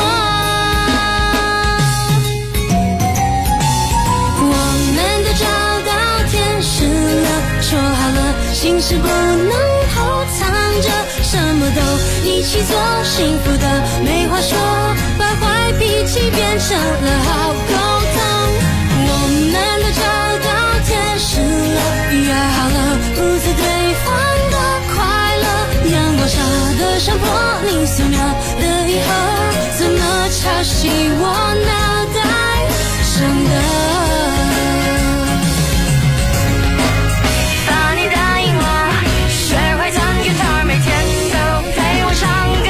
我们都找到天使了，说好了心事不能偷藏着，什么都一起做，幸福的没话说，把坏脾气变成了好沟通。我们都找到天使了，约好了负责对方的快乐，阳光下的山坡，你素描的以后，怎么敲醒我脑袋上的把你答应我，学会弹吉他，每天都陪我唱歌。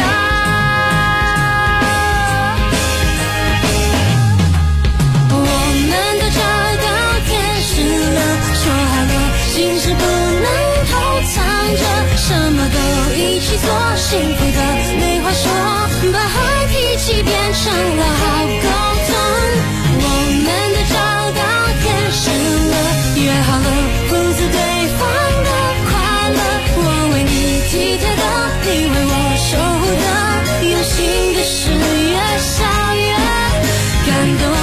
我们都找到天使了，说好了心事不能偷藏着，什么都一起做，幸福的没话说，把坏脾气变成了好沟通。我们都找到天使了，约好了负责对方的快乐，我为你体贴的，你为我守护的，用心的事越笑越感动。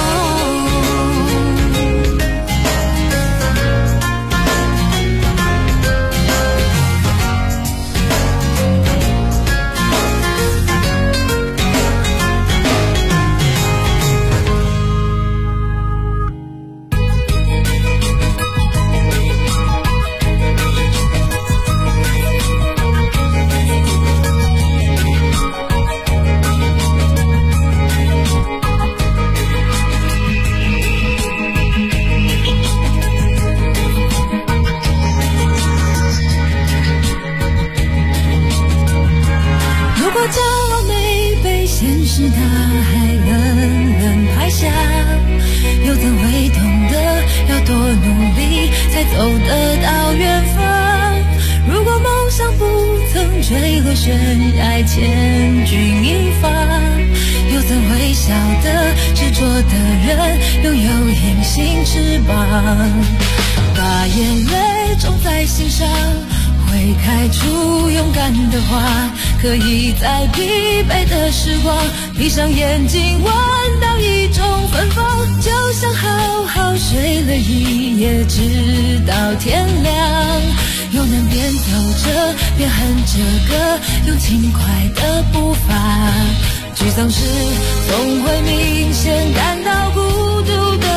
悬崖千钧一发，又怎会晓得执着的人拥有隐形翅膀？把眼泪种在心上，会开出勇敢的花，可以在疲惫的时光闭上眼睛闻到一种芬芳，就像好好睡了一夜直到天亮，又能边走着边哼着歌，用轻快的步伐。沮丧时总会明显感到孤独的重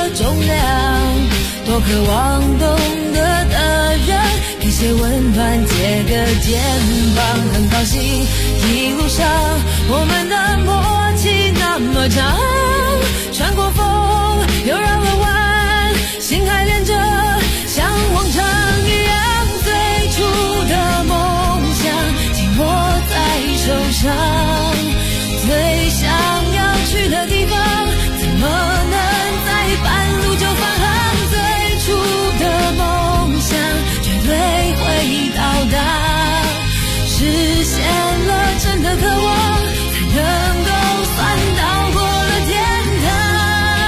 量，多渴望懂得的人给些温暖，借个肩膀。很高兴一路上我们的默契那么长，穿过风又绕了弯，心还连着像往常一样，最初的梦想紧握在手上，最想要去的地方怎么能在半路就返航，最初的梦想绝对会到达，实现了真的渴望才能够算到过了天堂。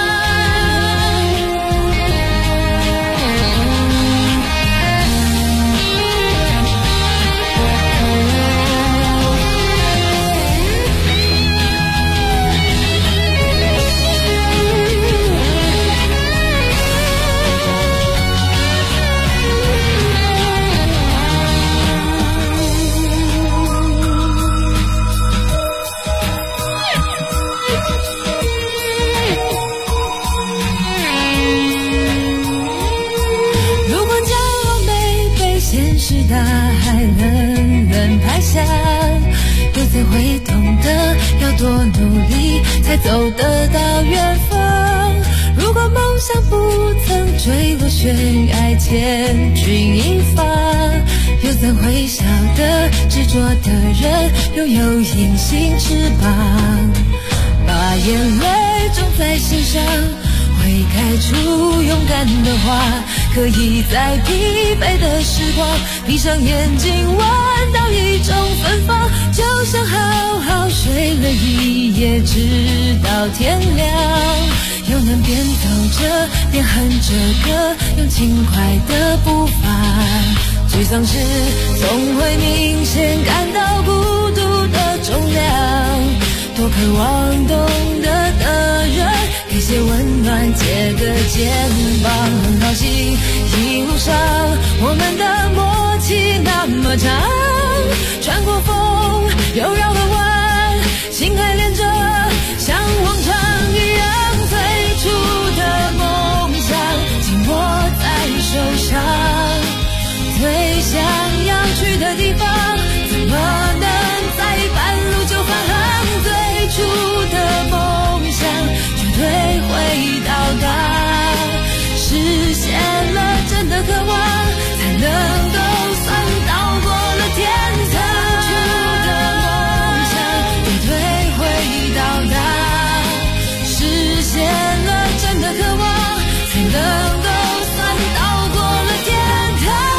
大海冷冷拍下，又怎会懂得要多努力才走得到远方？如果梦想不曾坠落悬崖，千钧一发，又怎会晓得执着的人拥有隐形翅膀？把眼泪种在心上，会开出勇敢的花，可以在疲惫的时光闭上眼睛闻到一种芬芳，就像好好睡了一夜直到天亮，又能边走着边哼着歌，用轻快的步伐，沮丧时总会明显感到孤独的重量，多渴望懂得的人给些温暖，借个肩膀。很高兴一路上我们的默契那么长，穿过风又绕了弯，心还连着像往常一样，最初的梦想紧握在手上，最想要去的地方怎么能在半路就返航？最初的梦想绝对会到达，实现了真的渴望才能够算到过了天堂。最初的梦想绝对会到达，实现了真的渴望才能够算到过了天堂。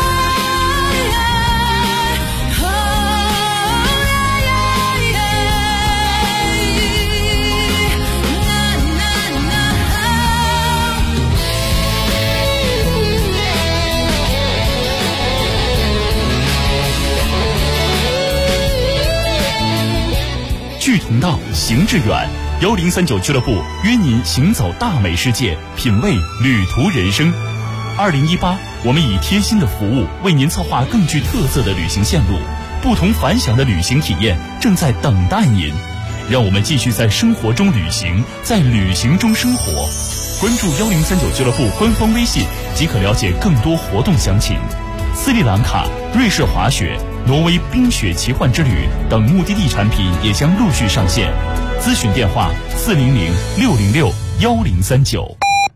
志同道，行致远。1039俱乐部约您行走大美世界，品味旅途人生。2018，我们以贴心的服务为您策划更具特色的旅行线路，不同凡响的旅行体验正在等待您。让我们继续在生活中旅行，在旅行中生活。关注1039俱乐部官方微信即可了解更多活动详情。斯里兰卡、瑞士滑雪、挪威冰雪奇幻之旅等目的地产品也将陆续上线。咨询电话400-606-1039。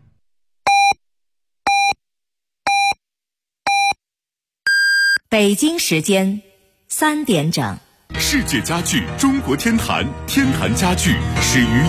北京时间3点整。 世界家具中国天坛，天坛家具始于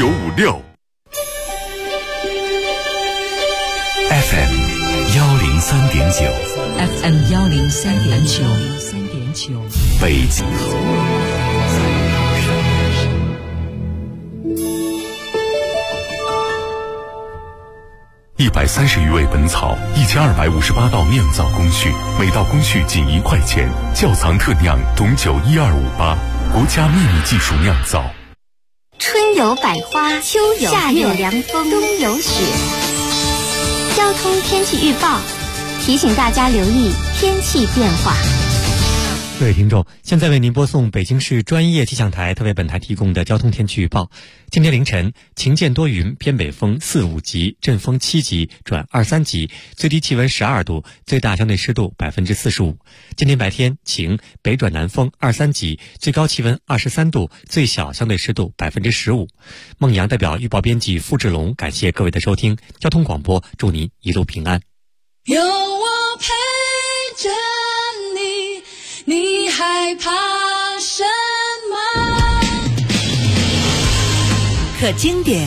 1956。FM 103.9 FM 103.9， 北京。130余味本草，1258道酿造工序，每道工序仅1块钱。窖藏特酿董酒12588，国家秘密技术酿造。 春有百花，秋有夏有凉风，冬有雪。交通天气预报提醒大家留意天气变化。 各位听众，现在为您播送北京市专业气象台特为本台提供的交通天气预报。今天凌晨晴间多云，偏北风4、5级，阵风7级转2、3级，最低气温12度，最大相对湿度45%。今天白天晴，北转南风2、3级，最高气温23度，最小相对湿度15%。孟阳代表预报编辑付志龙，感谢各位的收听。交通广播，祝您一路平安。 有我陪着你，你害怕什么？ 可经典，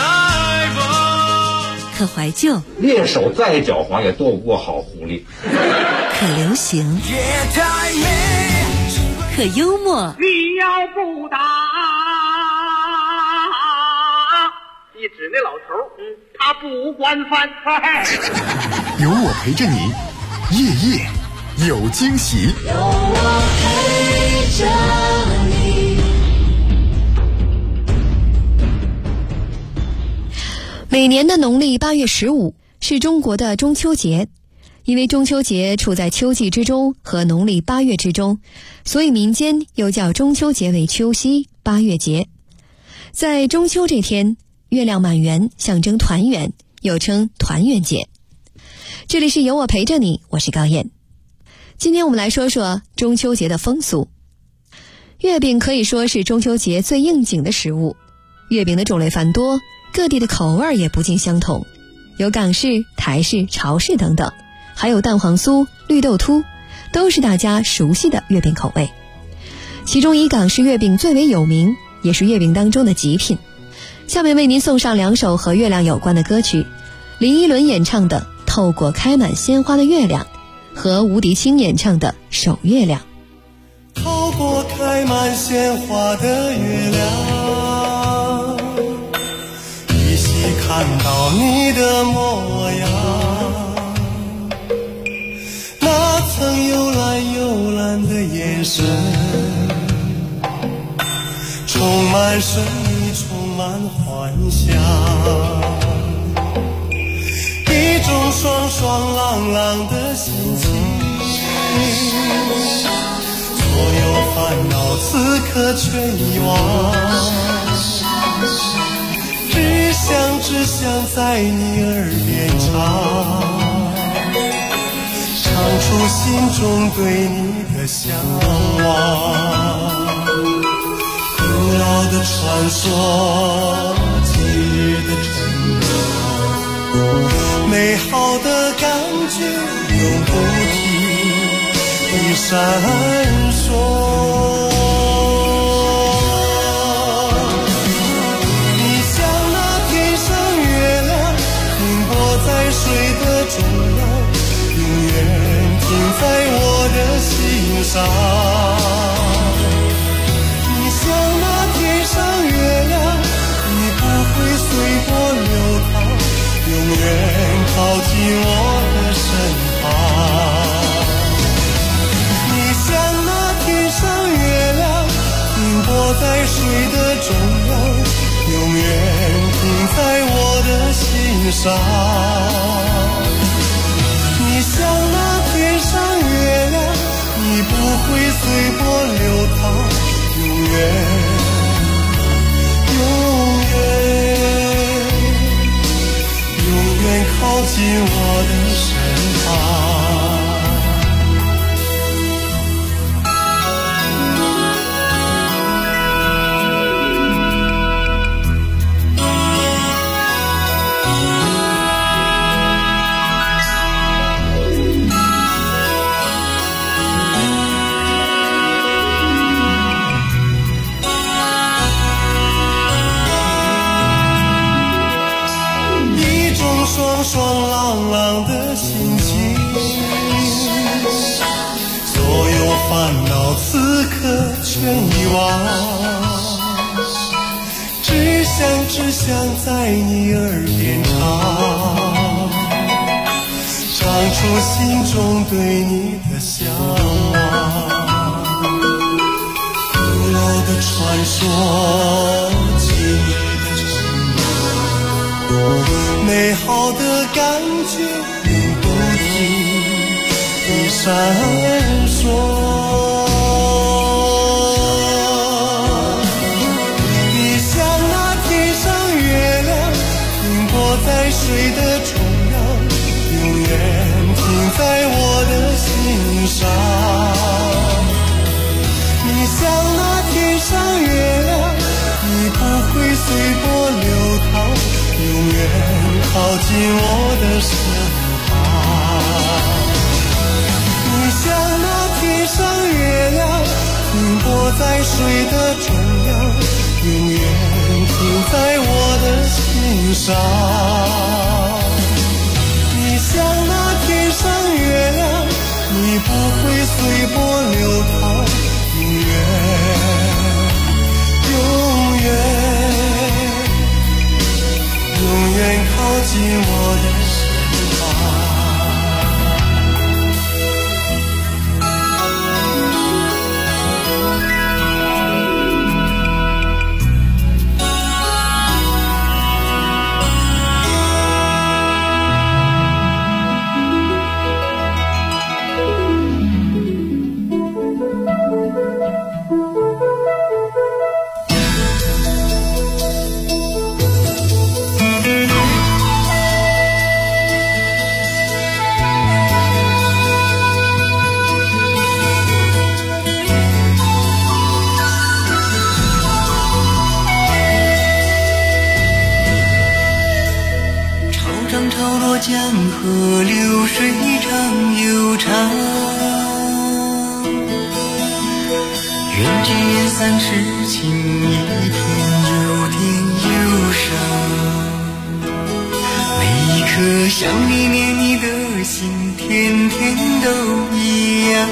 可怀旧， 猎手再狡猾也躲不过好狐狸。 可流行，可幽默。 你要不打，你指那老头，他不惯犯。 有我陪着你，夜夜有惊喜。 有我陪着你。 每年的农历8月15是中国的中秋节，因为中秋节处在秋季之中和农历8月之中，所以民间又叫中秋节为秋夕8月节。在中秋这天，月亮满圆，象征团圆，又称团圆节。这里是有我陪着你，我是高燕。今天我们来说说中秋节的风俗。月饼可以说是中秋节最应景的食物，月饼的种类繁多，各地的口味也不尽相同，有港式、台式、潮式等等，还有蛋黄酥、绿豆凸，都是大家熟悉的月饼口味。其中以港式月饼最为有名，也是月饼当中的极品。下面为您送上2首和月亮有关的歌曲，林依轮演唱的《透过开满鲜花的月亮》和吴迪清演唱的《守月亮》。 透过开满鲜花的月亮，依稀看到你的模样，那曾幽蓝幽蓝的眼神，充满神秘，充满幻想，一种爽爽朗朗的心情，所有烦恼此刻全遗忘，只想在你耳边唱出心中对你的向往。古老的传说，今日的承诺，美好的感觉永不停地闪烁。你像那天上月亮，停泊在水的中央，永远停在我的心上。你像那天上月亮，你不会随波流淌，永远靠近我的身旁。你像那天上月亮，停泊在水的中央，永远停在我的心上。你像那天上月亮，你不会随波流淌，永远靠近我的身旁。爽爽朗朗的心情，所有烦恼此刻全遗忘，只想在你耳边唱出心中对你的向往。古老的传说，今日的承诺，美好的感觉永不停地闪烁。 水的重要，永远停在我的心上。你像那天上月亮，你不会随波流淌，永远靠近我的身旁。你像那天上月亮，停泊在水的中央，永远停在我的心上。你像那天上月亮，你不会随波流淌，永远靠近我的身旁。江河流水长又长，缘聚缘散痴情，一天又天又伤。每一颗想你念你的心，天天都一样。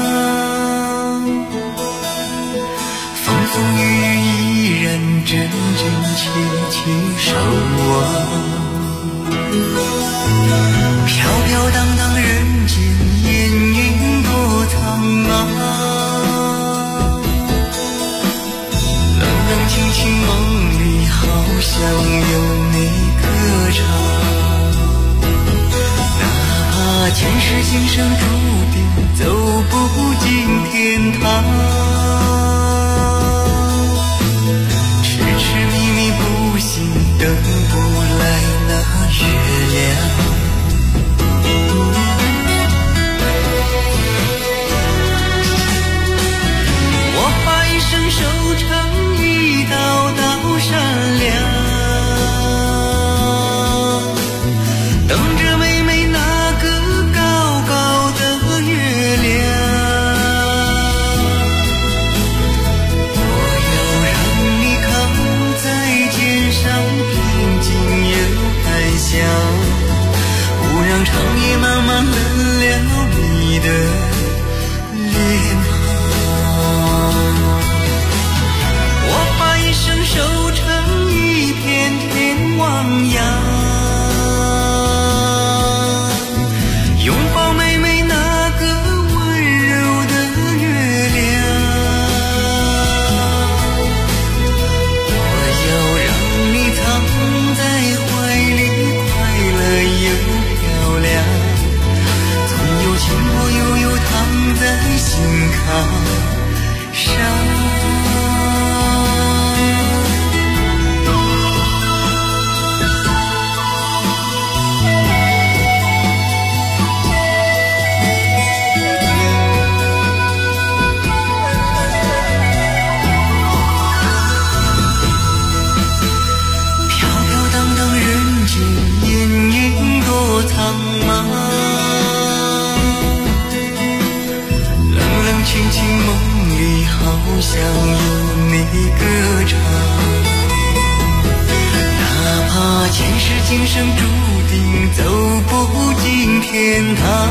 风风雨雨依然真真切切守望。飘飘荡荡人间，烟云多苍茫。冷冷清清梦里，好像有你歌唱。哪怕前世今生注定走不进天堂，痴痴迷迷不醒，等不来那月亮。守成一道道善良，等着妹妹那个高高的月亮。我要让你扛在肩上，平静又安详，不让长夜慢慢冷了你的脸庞。守成一片天汪洋，拥抱妹妹那个温柔的月亮。我要让你藏在怀里，快乐又漂亮，总有情话悠悠躺在心坎上。苍茫，冷冷清清梦里，好像有你歌唱。哪怕前世今生注定走不进天堂，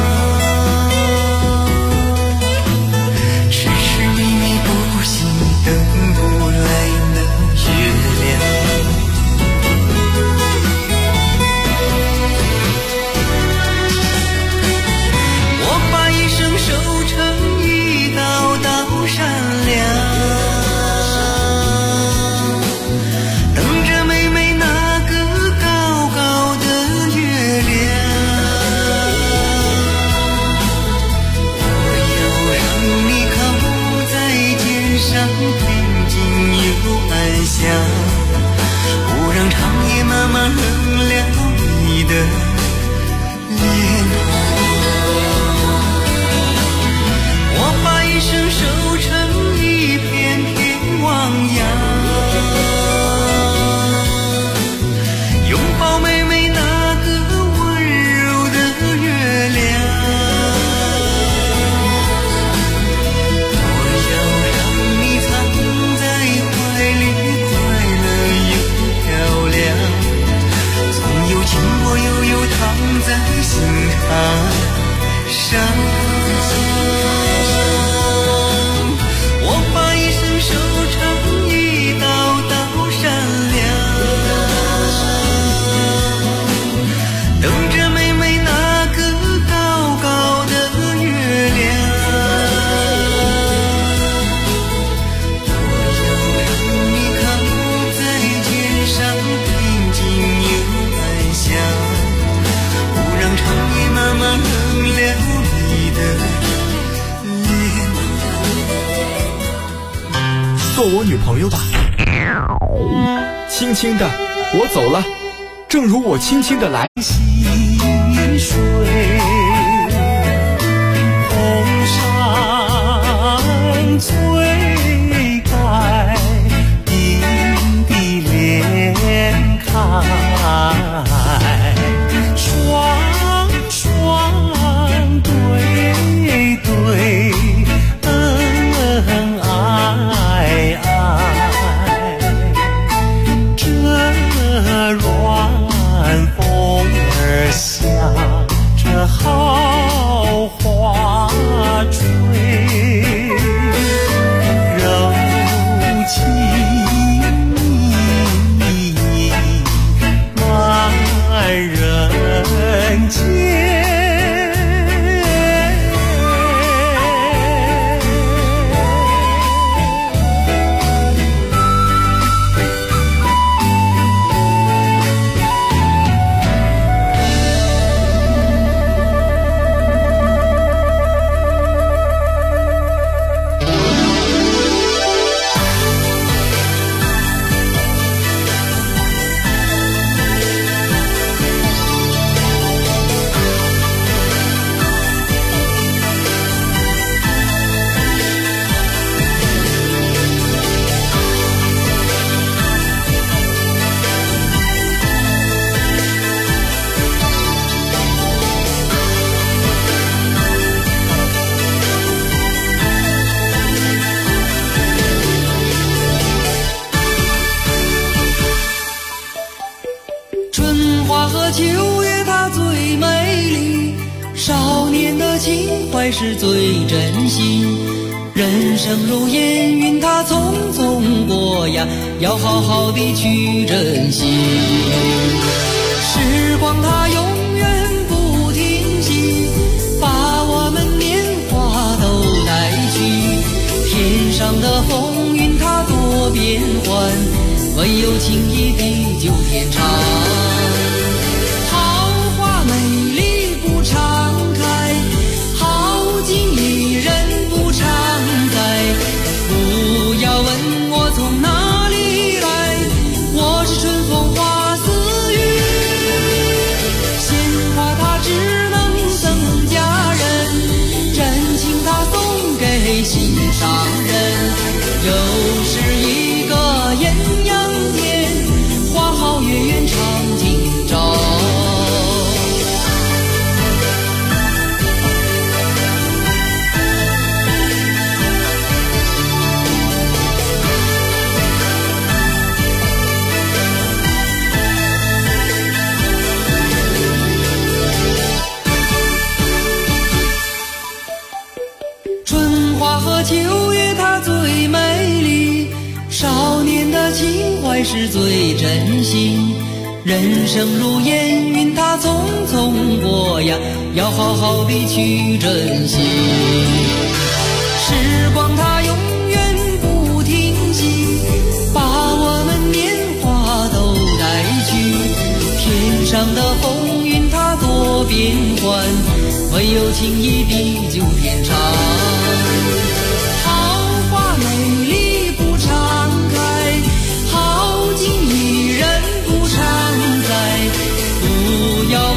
痴痴迷迷不醒，等不来那月亮。守成一道道善良，等着妹妹那个高高的月亮。我要让你靠在肩上，平静又安详，不让长夜慢慢冷了你的脸我把一生守成一片片汪洋，拥抱妹妹那个温柔的月亮，我要让你藏在怀里，快乐又漂亮，总有情我悠悠躺在心坎上。 做我女朋友吧，轻轻的我走了，正如我轻轻的来。 溪水红山翠盖，映地莲开，双双对对恩爱爱，这软风儿向着好花吹，柔情满人间。春花和秋月它最美丽，少年的情怀是最真心。人生如烟云它匆匆过呀，要好好的去珍惜。时光它永远不停息，把我们年华都带去。天上的风云它多变幻，唯有情谊地久天长。桃花美丽不常开，好景伊人不常在。不要问我从哪里来，我是春风化似雨。鲜花它只能赠佳人，真情它送给心上人。又是一个艳阳天，花好月圆长今朝。春花和秋月它最美丽，少年的情怀是最真心。人生如烟云它匆匆过呀，要好好的去珍惜。时光它永远不停息，把我们年华都带去。天上的风云它多变幻，唯有情谊地久天长。桃花美丽不常开，好景伊人不常在。不要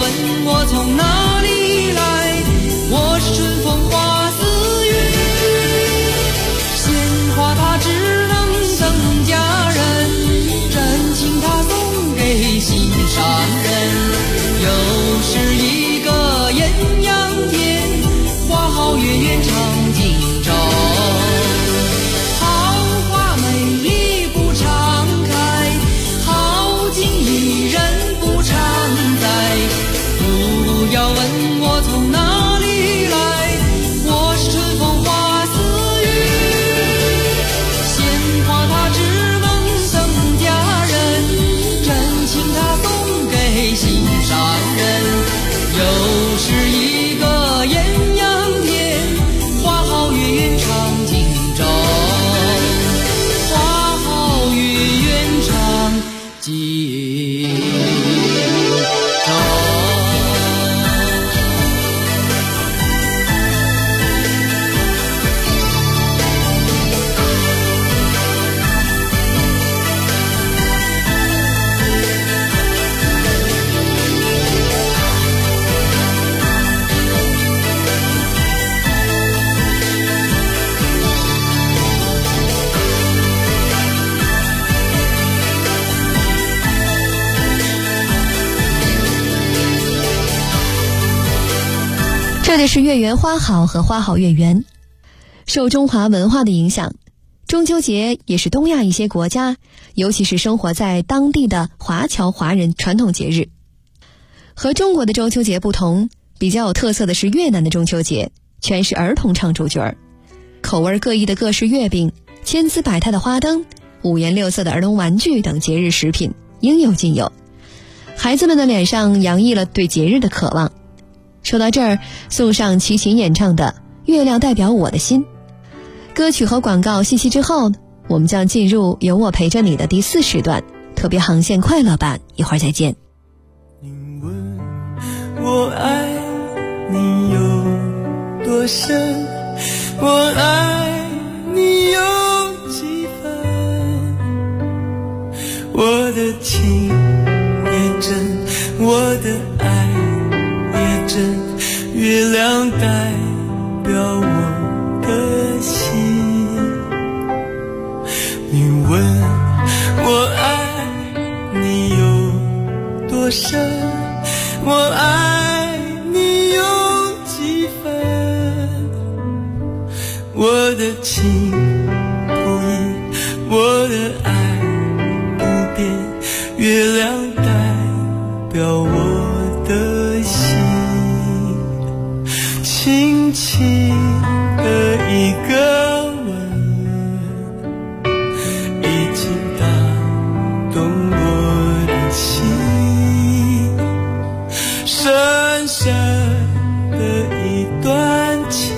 对的是月圆花好和花好月圆。受中华文化的影响，中秋节也是东亚一些国家，尤其是生活在当地的华侨华人传统节日。和中国的中秋节不同，比较有特色的是越南的中秋节，全是儿童唱主角儿，口味各异的各式月饼，千姿百态的花灯，五颜六色的儿童玩具等节日食品应有尽有，孩子们的脸上洋溢了对节日的渴望。说到这儿，送上齐秦演唱的《月亮代表我的心》。歌曲和广告信息之后，我们将进入有我陪着你的第4时段特别航线快乐版，一会儿再见。 我爱你有多深，我爱你有几分，我的情也真，我的爱也真，月亮代表我的心。你问我爱你有多深，我爱你有几分，我的情不移，我的爱不变，月亮代表我的心。轻轻的一个吻，已经打动我的心，深深的一段情，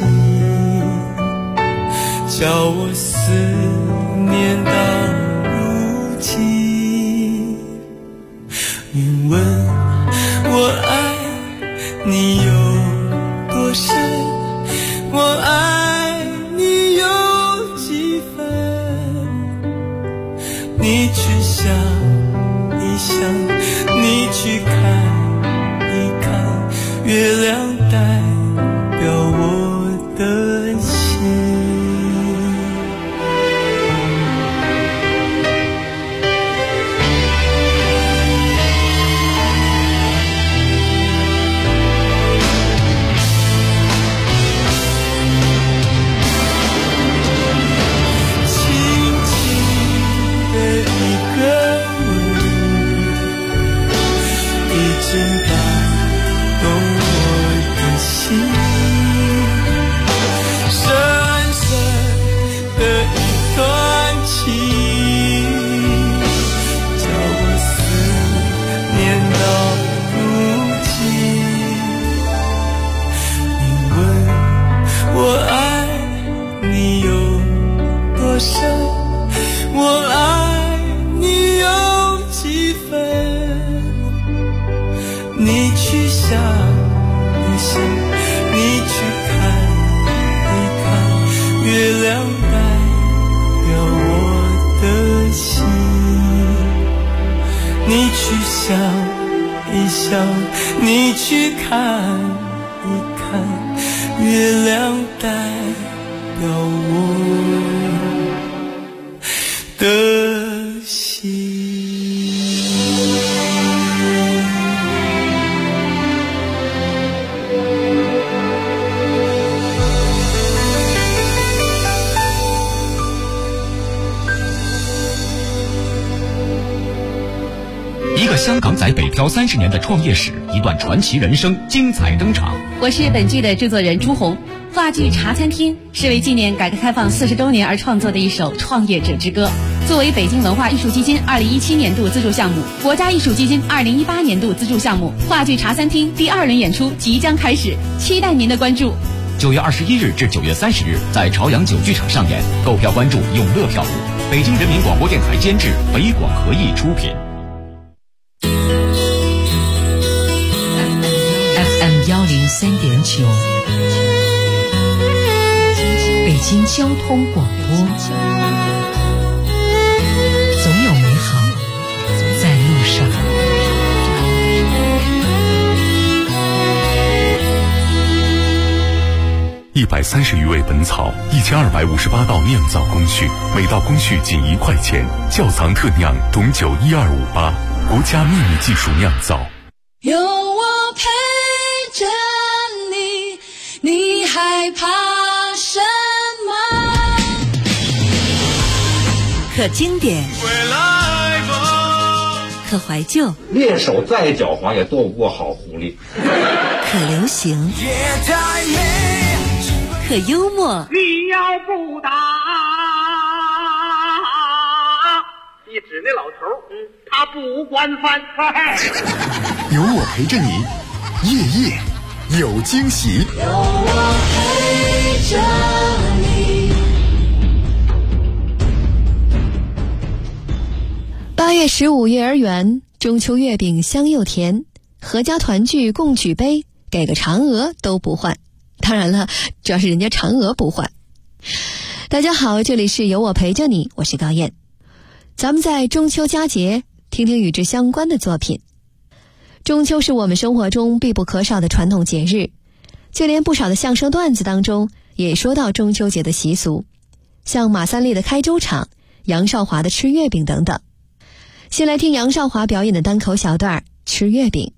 叫我思念到如今。你问我爱你有多深，我爱你有几分，你去想一想，你去看一看，月亮代表我的心。你去想一想，你去看一看，月亮代表我的心。你去想一想，你去看一看，月亮代表我的心。 香港在北漂30年的创业史，一段传奇人生精彩登场。 我是本剧的制作人朱红。话剧《茶餐厅》是为纪念改革开放40周年而创作的一首创业者之歌。作为北京文化艺术基金2017年度资助项目、国家艺术基金2018年度资助项目，话剧《茶餐厅》第2轮演出即将开始，期待您的关注。 9月21日至9月30日，在朝阳9剧场上演。购票关注永乐票务。北京人民广播电台监制，北广合艺出品。 103.9，北京交通广播，总有美好在路上。 130余味本草，1258道酿造工序，每道工序仅1块钱，窖藏特酿董酒12588，国家秘密技术酿造。 有我陪着你， 你害怕什么？ 可经典，可怀旧， 猎手再狡猾也躲不过好狐狸。 可流行，可幽默。 你要不打，一指那老头，他不管饭。 有我陪着你，夜夜有惊喜。 有我陪着你。 8月15幼儿园中秋月饼香又甜，阖家团聚共举杯，给个嫦娥都不换。当然了，主要是人家嫦娥不换。大家好，这里是有我陪着你，我是高燕。咱们在中秋佳节听听与之相关的作品。中秋是我们生活中必不可少的传统节日，就连不少的相声段子当中也说到中秋节的习俗，像马三立的开粥场、杨少华的吃月饼等等。先来听杨少华表演的单口小段《吃月饼》。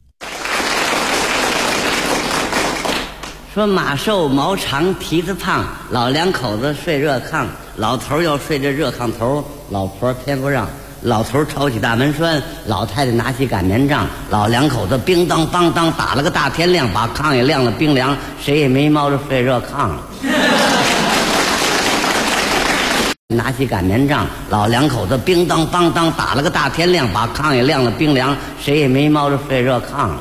说马瘦毛长蹄子胖，老两口子睡热炕，老头要睡这热炕头，老婆偏不让。老头抄起大门栓，老太太拿起擀面杖，老两口子叮当梆当打了个大天亮，把炕也晾了冰凉，谁也没猫着睡热炕。拿起擀面杖，老两口子叮当梆当打了个大天亮，把炕也晾了冰凉，谁也没猫着睡热炕。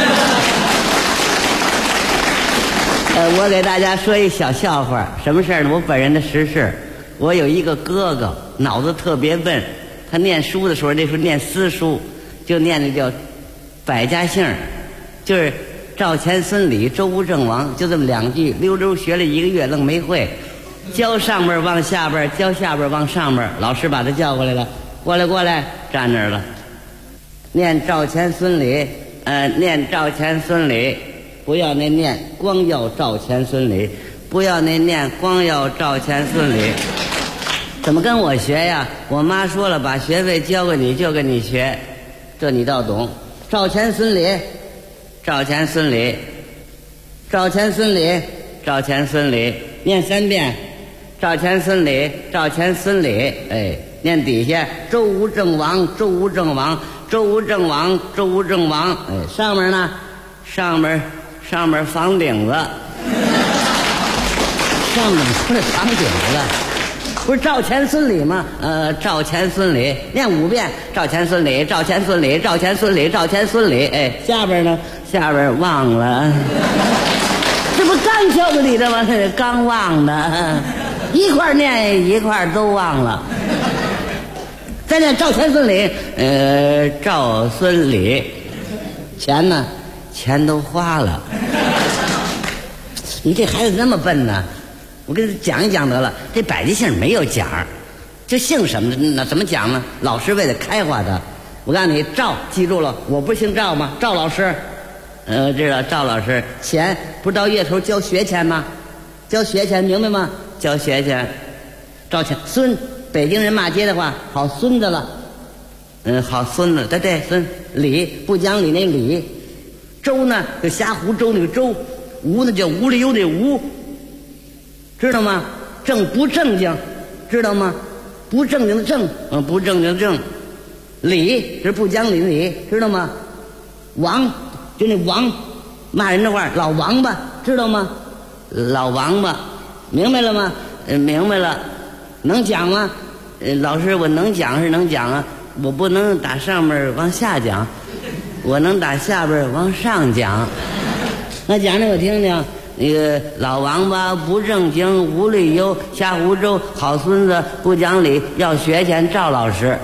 我给大家说一小笑话，什么事儿呢？我本人的实事。我有一个哥哥，脑子特别笨，他念书的时候，那时候念私书，就念那叫百家姓，就是赵钱孙李周吴郑王，就这么2句，溜溜学了1个月，愣没会。教上边往下边，教下边往上边，老师把他叫过来了，过来，站那儿了。念赵钱孙李，念赵钱孙李，不要那念，光要赵钱孙李，不要那念，光要赵钱孙李。怎么跟我学呀？我妈说了，把学费交给你就给你学，这你倒懂。赵钱孙李，赵钱孙李，赵钱孙李，赵钱孙李，念3遍。赵钱孙李，赵钱孙李，哎，念底下周吴郑王，周吴郑王，周吴郑王，周吴郑王，哎，上面呢，上面房顶子，上面出来房顶子了，不是赵钱孙李吗？赵钱孙李，念5遍，赵钱孙李，赵钱孙李，赵钱孙李，赵钱孙李，哎，下边呢，下边忘了，这不刚教的你的吗？刚忘的。一块念一块都忘了，再念赵钱孙李，赵孙李，钱呢？钱都花了。你这孩子那么笨呢？我给你讲一讲得了。这百家姓没有讲，这姓什么？那怎么讲呢？老师为了开化他，我告诉你，赵记住了，我不是姓赵吗？赵老师，知道赵老师。钱不是到月头交学钱吗？交学钱明白吗？交学钱，赵钱孙，北京人骂街的话，好孙子了，好孙子，对，孙李不讲理那李，周呢就瞎胡诌那个周，吴呢叫无理由那吴，知道吗？正不正经，知道吗？不正经的正，不正经的正，李是不讲理的李，知道吗？王就那王，骂人的话，老王八，知道吗？老王八。明白了吗？明白了，能讲吗？老师，我能讲是能讲啊，我不能打上面往下讲，我能打下边往上讲。那讲给我听听。那个老王八不正经，无理由，瞎胡诌，好孙子不讲理，要学钱，赵老师。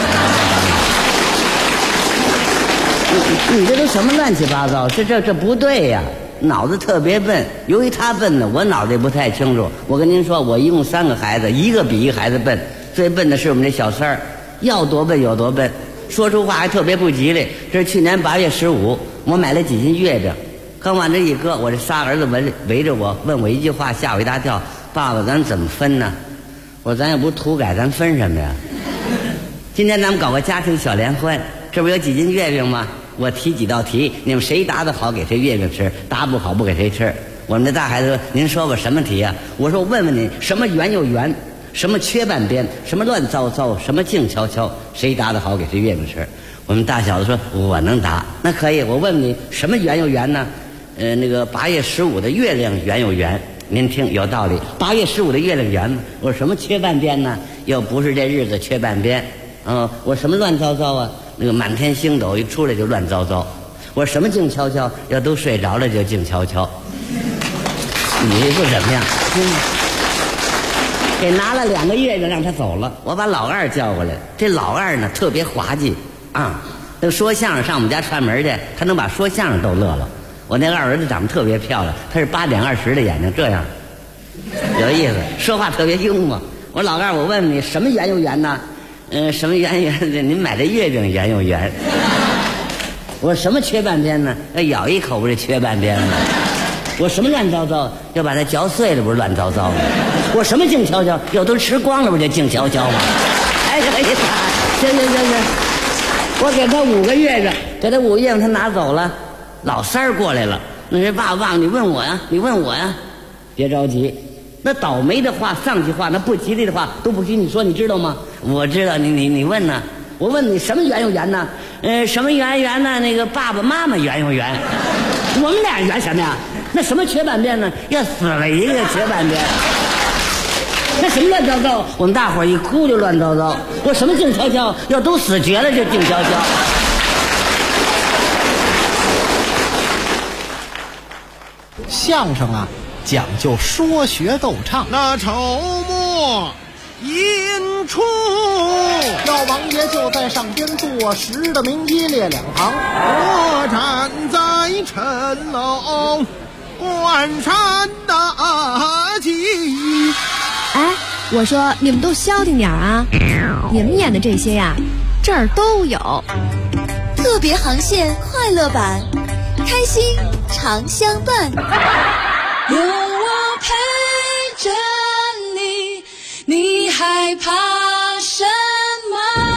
你这都什么乱七八糟？这不对呀！脑子特别笨，由于他笨呢，我脑子也不太清楚。我跟您说，我一共3个孩子，一个比一个孩子笨。最笨的是我们这小三儿，要多笨有多笨，说出话还特别不吉利。这是去年8月15，我买了几斤月饼，刚往这一搁，我这仨儿子围着我，问我一句话，吓我一大跳：爸爸，咱怎么分呢？我说咱也不是土改，咱分什么呀？今天咱们搞个家庭小联欢，这不有几斤月饼吗？我提几道题，你们谁答得好给谁月饼吃，答不好不给谁吃。 我们的大孩子说：“您说吧，什么题呀？”我说：“我问问你，什么圆又圆，什么缺半边，什么乱糟糟，什么静悄悄，谁答得好给谁月饼吃。”我们大小子说：“我能答。”那可以，我问问你，什么圆又圆呢？那个8月15的月亮圆又圆。您听有道理，8月15的月亮圆吗？我说什么缺半边呢？又不是这日子缺半边。我什么乱糟糟啊？那个满天星斗一出来就乱糟糟。我什么静悄悄？要都睡着了就静悄悄。你不怎么样，给拿了2个月就让他走了。我把老二叫过来，这老二呢特别滑稽啊，那说相声上我们家串门去，他能把说相声逗乐了。我那个二儿子长得特别漂亮，他是8点20的眼睛，这样有意思，说话特别幽默。我老二，我问问你，什么圆又圆呢？什么圆圆的？您买的月饼圆又圆。我什么缺半边呢？要咬一口不是缺半边吗？我什么乱糟糟？要把它嚼碎了不是乱糟糟吗？我什么静悄悄？要都吃光了不就静悄悄吗？哎呀，行，我给他5个月饼，给他5个月饼，他拿走了。老三儿过来了，那人爸爸，你问我呀，别着急。那倒霉的话、丧气话、那不吉利的话都不许你说，你知道吗？我知道，你问呢？我问你什么圆又圆呢？什么圆圆呢？那个爸爸妈妈圆又圆，我们俩圆什么呀？那什么缺半边呢？要死了一个缺半边。那什么乱糟糟？我们大伙儿一哭就乱糟糟。我什么静悄悄？要都死绝了就静悄悄。 相声啊，讲究说学逗唱。 那筹末引出， 老王爷就在上边坐，10的名医列2旁， 我站在城楼观山大吉。 哎，我说你们都消停点啊！你们演的这些呀，这儿都有。 特别航线快乐版，开心常相伴。 有我陪着你，你害怕什么？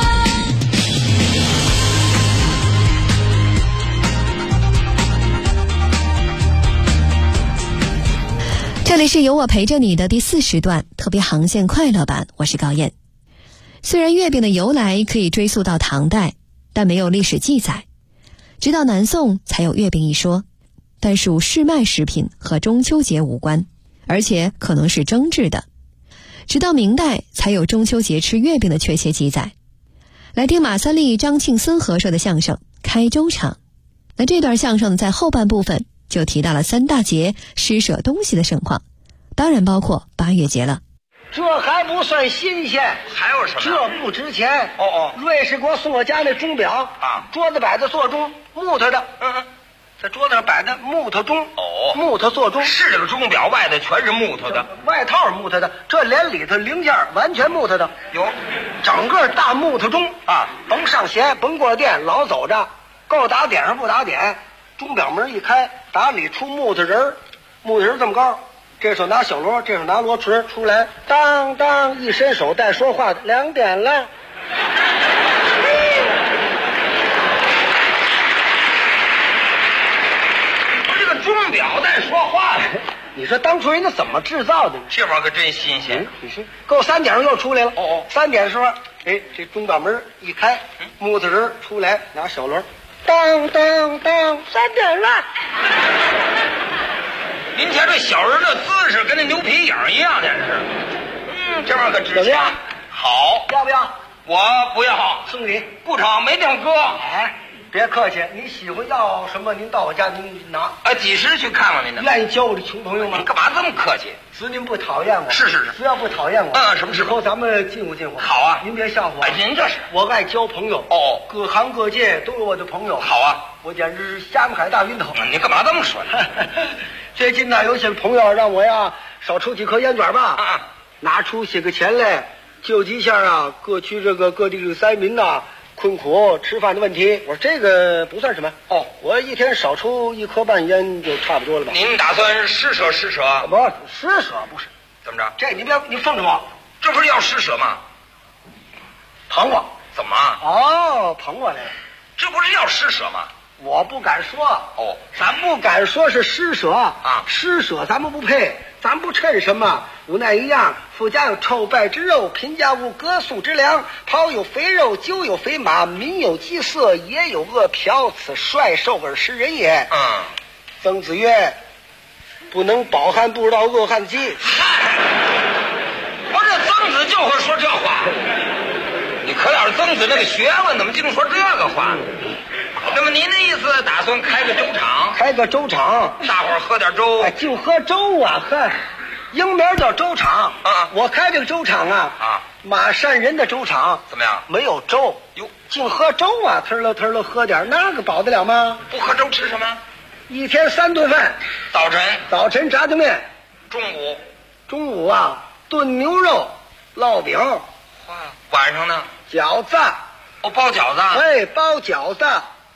这里是有我陪着你的第40段特别航线快乐版，我是高燕。虽然月饼的由来可以追溯到唐代，但没有历史记载，直到南宋才有月饼一说，但属市卖食品，和中秋节无关，而且可能是蒸制的。直到明代才有中秋节吃月饼的确切记载。来听马三立、张庆森合说的相声《开州场》。那这段相声在后半部分就提到了3大节施舍东西的盛况，当然包括8月节了。 这还不算新鲜， 还有什么？ 这不值钱。瑞士给我送我家那钟表啊，桌子摆的座钟，木头的。在桌子上摆的木头钟。木头座钟。 是这个钟表外的全是木头的， 外套木头的，这连里头零件完全木头的。 有， 整个大木头钟啊，甭上弦，甭过电，老走着，够打点上不打点。钟表门一开，打里出木头人，木头人这么高。这手拿小锣，这手拿锣锤，出来当当一伸手带说话的，2点了。 不是这个钟表带说话的， 你说当初人家怎么制造的？ 这玩意儿可真新鲜。 你说够3点又出来了。3点的时候，哎，这钟表门一开，木头人出来拿小锣，当当当，3点了。 您瞧这小人的姿势跟那牛皮影一样，真是。这玩意儿可值钱。好， 要不要？ 我不要， 送你。 不成，没地方搁。 哎，别客气，你喜欢要什么，您到我家您拿。 几时去看望您呢？ 愿意交我的穷朋友吗？ 你干嘛这么客气？ 只您不讨厌我。 是。 只要不讨厌我。 什么事？ 以后咱们近乎近乎。 好啊， 您别笑话我。 您这是。 我爱交朋友。各行各界都有我的朋友。 好啊， 我简直是虾米海大晕头。 你干嘛这么说呢？ 最近呢，有些朋友让我呀少抽几颗烟卷吧，拿出些个钱来救济一下啊各区各地灾民呐困苦吃饭的问题。我说这个不算什么我一天少抽1颗半烟就差不多了吧。 您打算施舍？不，施舍不是。 怎么着？ 这你奉着我， 这不是要施舍吗？ 捧我？ 怎么？ 捧我来了。 这不是要施舍吗？ 我不敢说。 哦， 咱不敢说是施舍啊， 施舍咱们不配，咱不趁什么。无奈一样，富家有臭败之肉，贫家无割粟之粮。袍有肥肉，酒有肥马，民有饥色，也有饿殍。此率兽而食人也。曾子曰：“不能饱汉不知道饿汉饥。” 嗨，我这曾子就会说这话。你可了曾子那个学问，怎么净说这个话呢？那么您的意思打算开个粥厂？ 开个粥厂， 大伙儿喝点粥。 哎，就喝粥啊！呵，英名叫粥厂啊。我开这个粥厂啊，马善人的粥厂怎么样？ 没有粥哟， 净喝粥啊！忒了喝点，那个饱得了吗？ 不喝粥吃什么？ 一天3顿饭，早晨炸酱面，中午啊炖牛肉、烙饼， 晚上呢饺子。 哦，包饺子。 哎，包饺子。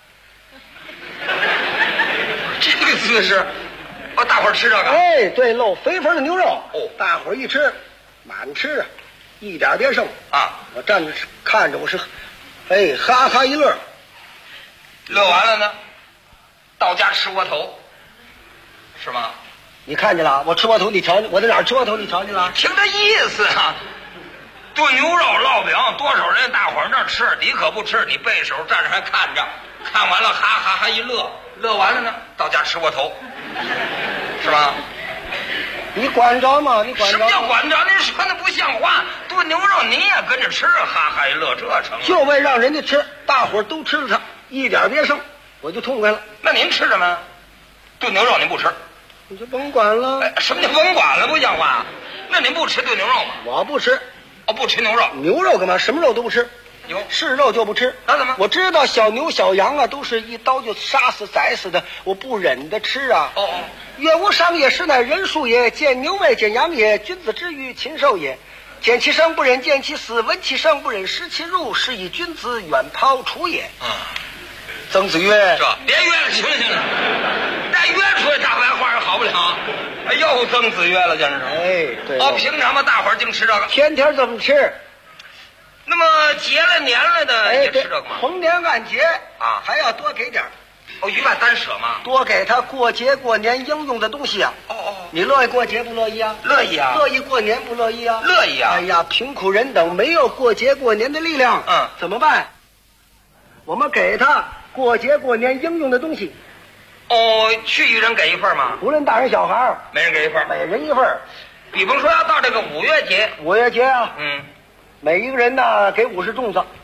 这个姿势，哦，大伙儿吃这个。 哎，对喽，肥肥的牛肉，哦，大伙儿一吃，满吃啊，一点别剩啊。 我站着看着，我是，哎，哈哈一乐。 乐完了呢，到家吃窝头，是吗？ 你看见了？我吃窝头，你瞧见我在哪儿吃窝头？你瞧见了？ 听这意思啊。炖牛肉、烙饼，多少人大伙儿那吃，你可不吃，你背手站着还看着，看完了哈哈哈一乐，乐完了呢，到家吃窝头，是吧？ 你管着吗？你管着？ 什么叫管着？您说那不像话。炖牛肉你也跟着吃，哈哈一乐，这成了。 就为让人家吃，大伙儿都吃了它，一点别剩，我就痛快了。 那您吃什么？炖牛肉您不吃？ 你就甭管了。 哎，什么叫甭管了？不像话。那您不吃炖牛肉吗？ 我不吃。 哦，不吃牛肉。 牛肉干嘛？什么肉都不吃。是肉就不吃。 那怎么？ 我知道小牛小羊啊，都是一刀就杀死宰死的，我不忍得吃啊。岳无伤也，实乃人术也。见牛未见羊也，君子之于禽兽也。见其生不忍见其死，闻其声不忍食其入，是以君子远庖厨也。曾子曰：“ 这别约了，行了，再约出来大白话也好不了。哎，又曾子曰了，真是。 哎，对。 平常嘛，大伙儿净吃这个， 天天这么吃。 那么节了年了的也吃这个吗？ 逢年按节啊，还要多给点。 鱼外单舍嘛， 多给他过节过年应用的东西啊。你乐意过节不乐意啊？ 乐意啊。 乐意过年不乐意啊？ 乐意啊。 哎呀，贫苦人等没有过节过年的力量，怎么办？我们给他过节过年应用的东西。 去一人给一份吗？ 无论大人小孩， 每人给一份， 每人一份。 比方说要到这个5月节啊，每一个人呢给50粽子。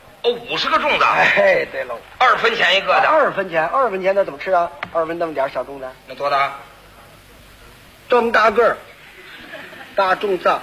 50个粽子。 哎，对喽 ，2分钱一个的。 2分钱那怎么吃啊？2分那么点小粽子。 那多大？ 这么大个儿，大粽子。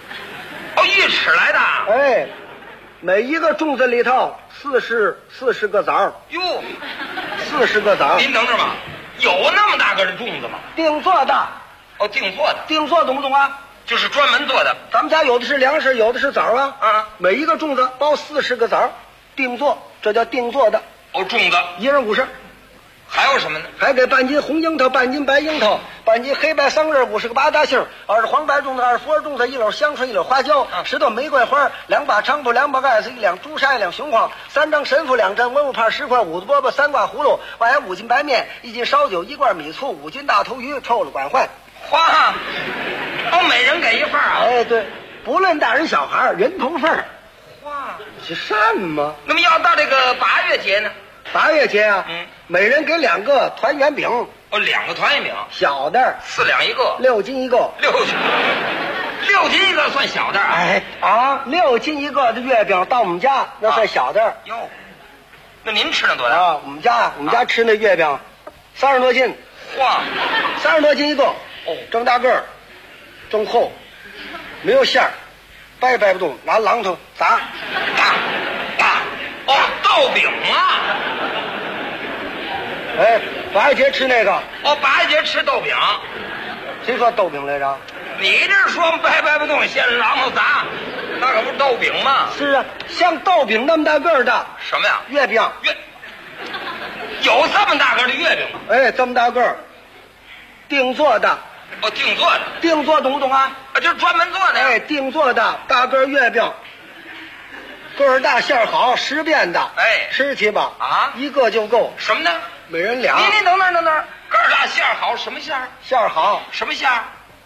1尺来的。 哎，每一个粽子里头40个枣。 哟 ，40个枣。 您等着吧，有那么大个的粽子吗？ 定做的。 定做的。 定做懂不懂啊？ 就是专门做的。 咱们家有的是粮食，有的是枣啊。每一个粽子包40个枣，定做，这叫定做的。 粽子一人50。 还有什么呢？ 还给半斤红樱桃，半斤白樱桃，半斤黑白桑葚，50个八大杏，20黄白粽子，20腐种子，1篓香椿，1篓花椒，10朵玫瑰花，2把菖蒲，2把盖子，1两朱砂，1两雄黄，3张神父，2张文物牌，10块5子饽饽，3挂葫芦，外5斤白面，1斤烧酒，1罐米醋，5斤大头鱼，臭了管换。 花，每人给一份啊！ 哎，对，不论大人小孩，人头份。 花， 是什么？ 那么要到这个8月节呢 ？8月节啊，每人给2个团圆饼。 2个团圆饼， 小的 4两一个 ，6斤一个 ，6斤一个算小的。 哎，6斤一个的月饼到我们家那算小的。 哟，那您吃了多大啊？我们家吃那月饼，30多斤。 哇 ，30多斤一个。这么大个儿，这么厚，没有馅儿，掰不动，拿榔头砸， 豆饼啊！ 哎，8月节吃那个。 8月节吃豆饼。 谁说豆饼来着？ 你这说掰不动，先榔头砸，那可不是豆饼吗？ 是啊，像豆饼那么大个儿的。 什么呀？ 月饼。 有这么大个的月饼吗？ 哎，这么大个儿，定做的。 定做的。 定做懂不懂啊？ 就是专门做的。 哎，定做的大个月饼， 个儿大馅儿好，10变的。 哎， 吃去吧。 啊， 一个就够。 什么呢？ 每人俩。 你等等，个儿大馅儿好，什么馅儿？ 馅儿好， 什么馅儿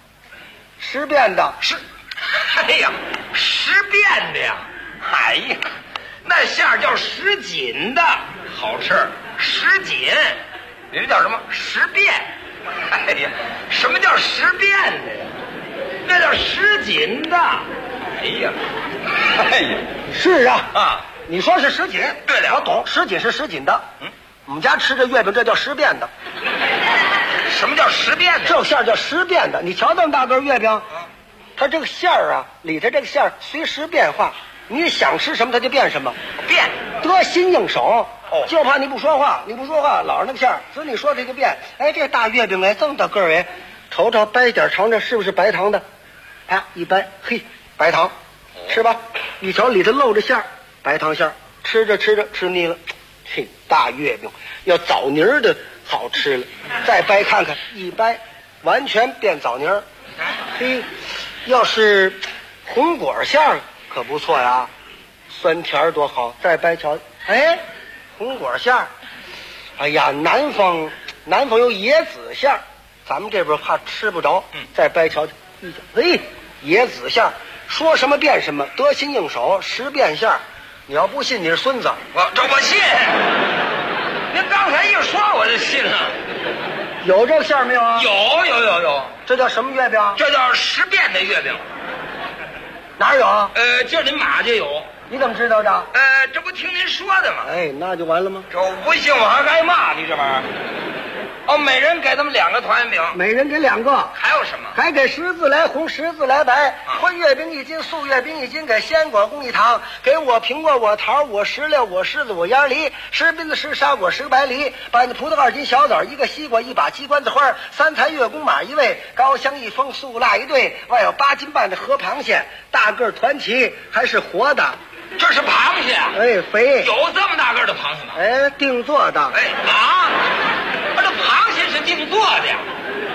？10变的。 哎呀，10变的呀！哎呀，那馅儿叫10锦的，好吃。10锦，你这叫什么？10变。哎呀，什么叫10变的呀？那叫10锦的。哎呀， 是啊啊！ 你说是10锦， 对了， 我懂，10锦是10锦的。我们家吃这月饼，这叫10变的。 什么叫10变的？ 这馅儿叫10变的。你瞧这么大个月饼，它这个馅儿啊，里头这个馅儿随时变化，你想吃什么它就变什么， 变得心应手。就怕你不说话，老是那个馅儿，所以你说它就变。哎，这大月饼哎，这么大个儿哎，瞅瞅掰点尝尝是不是白糖的？哎，一掰，嘿，白糖，吃吧。一瞧里头露着馅儿，白糖馅儿，吃着吃腻了。嘿，大月饼要枣泥儿的好吃了。再掰看看，一掰完全变枣泥儿。嘿，要是红果馅儿可不错呀，酸甜多好。再掰瞧，哎，红果馅儿。哎呀，南方有椰子馅儿，咱们这边怕吃不着。再掰瞧，哎，椰子馅儿，说什么变什么，得心应手，10变馅儿。你要不信，你是孙子。 我信。您刚才一说我就信了。 有这个馅儿没有啊？ 有。 这叫什么月饼？ 这叫10变的月饼。 哪有啊？ 今儿您马就有。 你怎么知道的？ 这不听您说的吗？ 哎，那就完了吗？ 这我不信我还该骂你这玩意儿。哦，每人给他们2个团圆饼， 每人给2个。 还有什么？ 还给10字来红，10字来白。荤月饼1斤，素月饼1斤，给鲜果供1糖。给我苹果，我桃，我石榴，我柿子，我鸭梨。10冰子10沙果10白梨。半斤葡萄2斤小枣，1个西瓜，1把鸡冠子花，3才月宫马1位，高香1封，素辣1对，外有8斤半的河螃蟹，大个团旗，还是活的。 这是螃蟹啊？ 哎，肥。 有这么大个的螃蟹吗？ 哎，定做的。 哎啊，这螃蟹是定做的呀？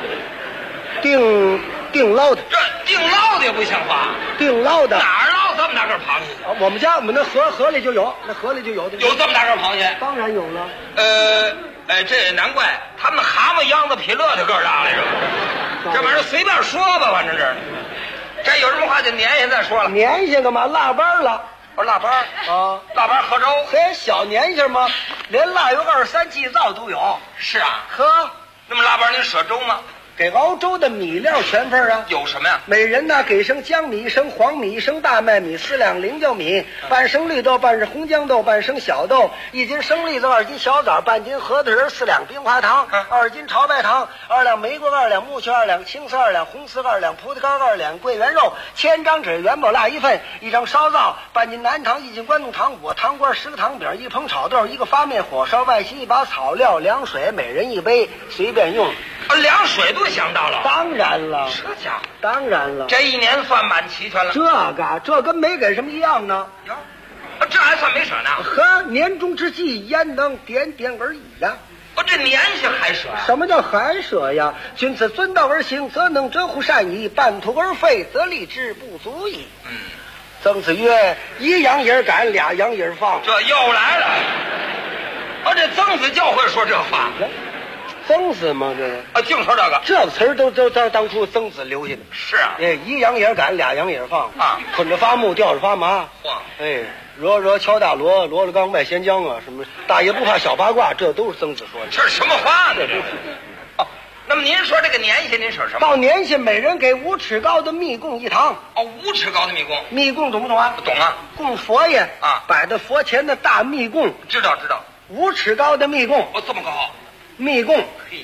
定捞的。 这定捞的也不像话。 定捞的。 哪儿捞这么大个螃蟹？ 我们那河里就有，那河里就有。 有这么大个螃蟹？ 当然有了。 这也难怪，他们蛤蟆秧子比乐的个儿大来着。这玩意儿随便说吧，反正这有什么话就年下再说了。 年下干嘛？腊八了。 腊八啊， 腊八喝粥， 嘿，小年下吗？连腊月23祭灶都有。 是啊， 呵， 那么腊八您舍粥吗？ 给熬粥的米料全份啊。 有什么呀？ 每人呢给升江米，升黄米，升大麦米，4两菱角米，半升绿豆，半是红豇豆，半升小豆，1斤生栗子，2斤小枣，半斤核桃仁，4两冰花糖，2斤炒白糖，2两玫瑰，2两木须，2两青丝，2两红丝，2两葡萄干，2两桂圆肉，1000张纸元宝蜡1份，1张烧灶，半斤南糖，1斤关东糖果，糖瓜10个糖饼，1捧炒豆，1个发面火烧外心，1把草料，凉水，每人1杯，随便用。 凉水都想到了。 当然了， 这家伙当然了， 这一年算满齐全了。 这跟没给什么一样呢。 哟，这还算没舍呢。 呵，年终之际，焉能点点而已呀？ 这年下还舍呀？ 什么叫还舍呀？君子遵道而行，则能折乎善矣；半途而废，则立之不足矣。曾子曰：“一羊也赶，2羊也放。” 这又来了。这曾子就会说这话。 曾子嘛，这净说这个， 这词儿都当初曾子留下的。 是啊， 一羊也赶，2羊也放啊， 捆着发木，吊着发麻。惹乔大罗，罗了刚卖咸江啊，什么大爷不怕小八卦，这都是曾子说的。 这是什么话呢？这那么您说这个年下您舍什么？ 到年下每人给5尺高的蜜供1堂。 5尺高的蜜供。 蜜供懂不懂啊？ 懂啊。 供佛爷啊， 摆在佛前的大蜜供。 知道。 5尺高的蜜供。 这么高。 蜜供，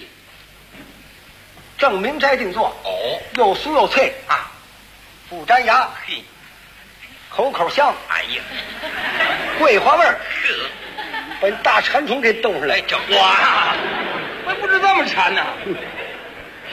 正明斋定做，又酥又脆啊， 不粘牙，口口香， 哎呀， 桂花味儿，把大馋虫给冻上来。 我不知这么馋呢。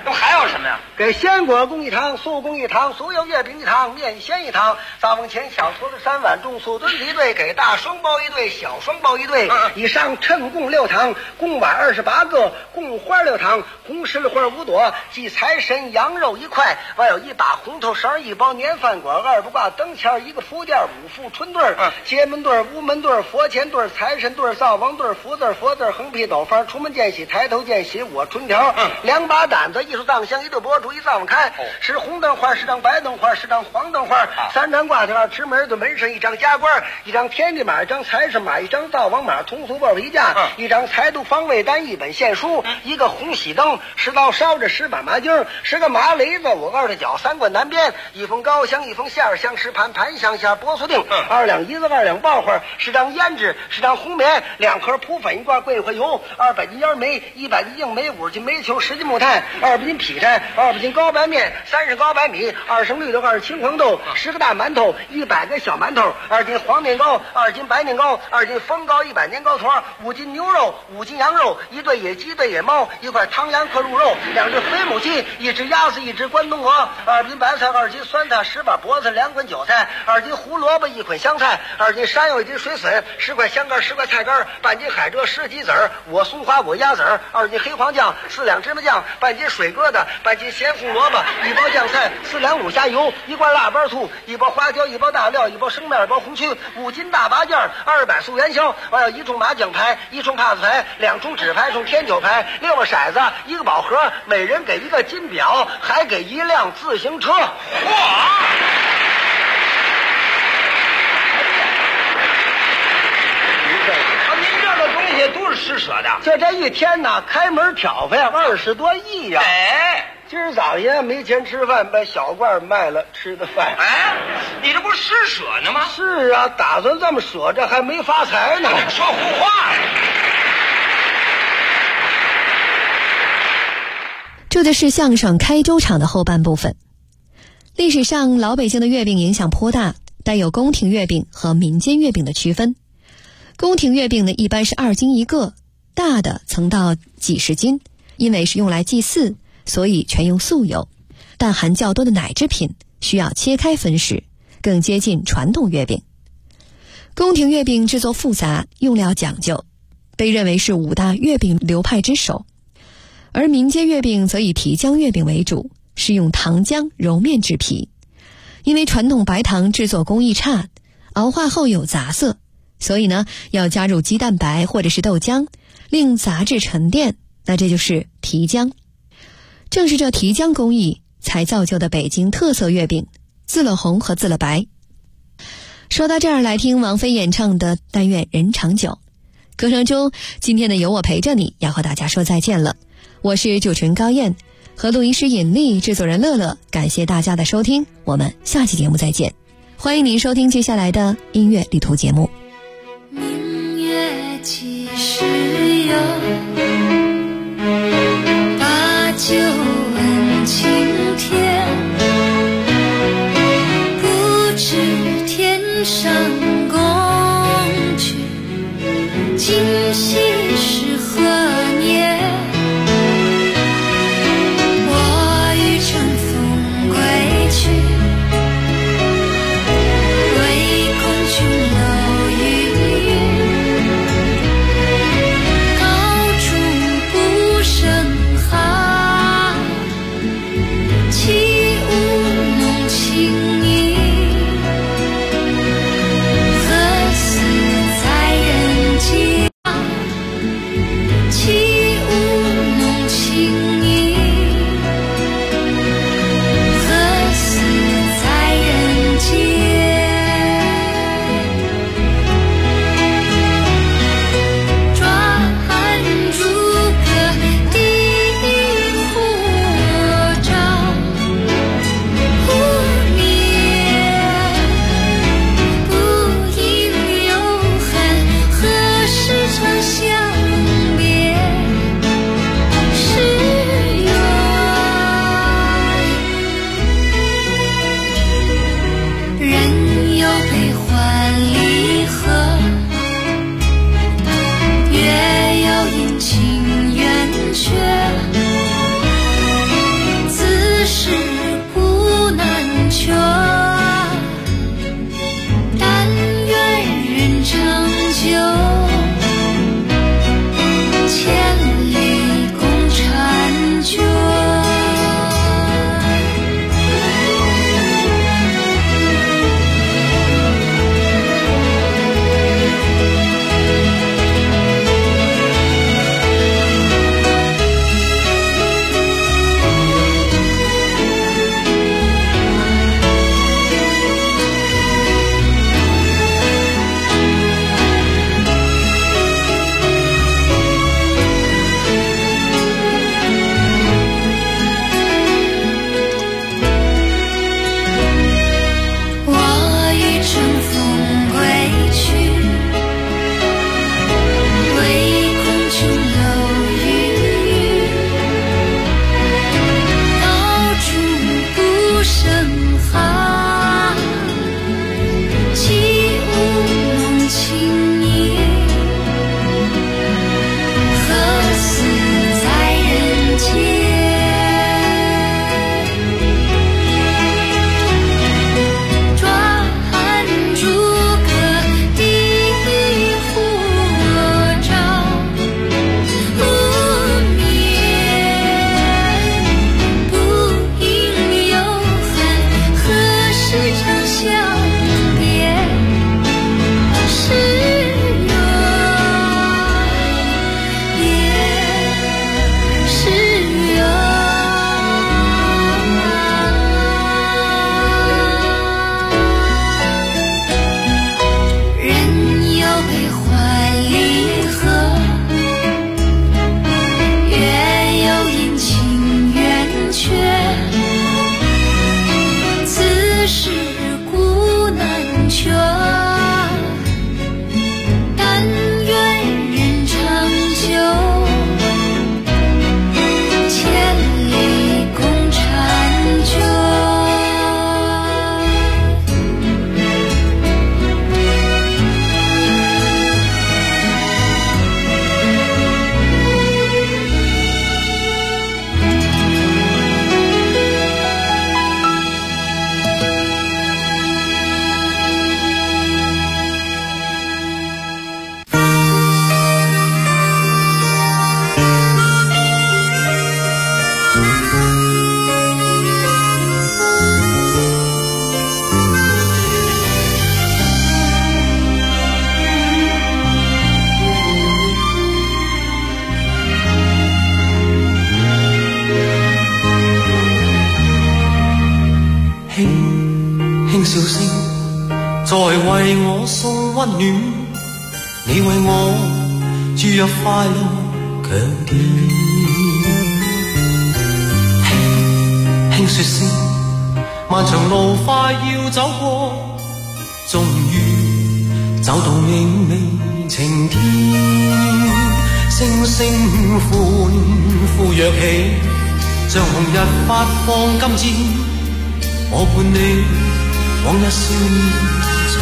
那么还有什么呀？ 给鲜果供一汤，素供一汤，所有月饼一汤，面线一汤。灶王前小搓的3碗，重素炖一对，给大双包一对，小双包一对。以上称共6汤，共碗28个，共花6汤，红石榴花5朵，祭财神羊肉1块，外有1把红头绳，1包年饭果，2不挂灯签，1个福垫，5副春对儿，街门对儿，屋门对儿，佛前对儿，财神对儿，灶王对儿，福字儿，佛字儿，横批斗方，出门见喜，抬头见喜，我春条，2把胆子，艺术藏香，1对博主，1灶王开，10红灯花，10张白灯花，10张黄灯花，3张挂条，持门对门神，1张加官，1张天地马，1张财神马，1张灶王马，通俗报1架，1张财督方位单，1本献书，1个红喜灯，10刀烧着10把麻筋，10个麻雷子，5个2的脚，3棍南边，1封高香，1封馅儿香，10盘盘香馅波酥定，2两银子，2两爆花，10张胭脂，10张红棉，2盒扑粉，1罐桂花油，200斤烟梅，100斤硬梅，50斤煤球，10斤木炭，2斤劈柴，2斤高白面，30高白米，2升绿豆，2青黄豆，10个大馒头，100个小馒头，2斤黄面糕，2斤白面糕，2斤风糕，100年糕团，5斤牛肉，5斤羊肉，1对野鸡，1对野猫，1块汤羊壳鹿肉，2只肥母鸡，1只鸭子，1只关东鹅，2斤白菜，2斤酸菜，10把脖子，2捆韭菜，2斤胡萝卜，1捆香菜，2斤山药，1斤水笋，10块香干，10块菜干，半斤海蜇，10鸡子儿，我松花，我鸭子儿，2斤黑黄酱，4两芝麻酱，半斤水疙瘩，半斤咸红萝卜，1包酱菜，4两五虾油，1罐腊八醋，1包花椒，1包大料，1包生面，1包红曲，5斤大八件，200素元宵，还有1冲麻酱牌，1冲帕子牌，2冲纸牌，1冲天酒牌，6个骰子，1个宝盒，每人给1个金表，还给1辆自行车。哇！ 您这个东西都是施舍的， 就这一天呢，开门挑费20多亿呀！ 哎， 今儿早爷没钱吃饭，把小罐卖了吃的饭。 哎，你这不是施舍呢吗？ 是啊，打算这么舍着，还没发财呢。 说胡话呀！ 这就是相声开粥场的后半部分。历史上老北京的月饼影响颇大，带有宫廷月饼和民间月饼的区分。宫廷月饼呢，一般是2斤1个，大的曾到几十斤，因为是用来祭祀，所以全用素油，但含较多的奶制品，需要切开分食，更接近传统月饼。宫廷月饼制作复杂，用料讲究，被认为是5大月饼流派之首。而民间月饼则以提浆月饼为主，是用糖浆揉面制皮。因为传统白糖制作工艺差，熬化后有杂色，所以呢要加入鸡蛋白或者是豆浆，令杂质沉淀，那这就是提浆。正是这提浆工艺才造就的北京特色月饼自乐红和自乐白。说到这儿，来听王菲演唱的但愿人长久。歌声中，今天的有我陪着你要和大家说再见了。我是主持人高燕，和录音师尹丽，制作人乐乐，感谢大家的收听，我们下期节目再见。欢迎您收听接下来的音乐旅途节目。 明月几时有，把酒问青天，不知天上宫阙，今夕是何年？我欲乘风归去，唯恐琼楼玉宇，高处不胜寒，起舞弄清影，何似在人间？ 在為我送溫暖，你為我注入快樂強電。輕輕說聲，漫長路快要走過，終於走到明媚晴天。星星歡呼躍起，像紅日發放金箭，我伴你往日少年重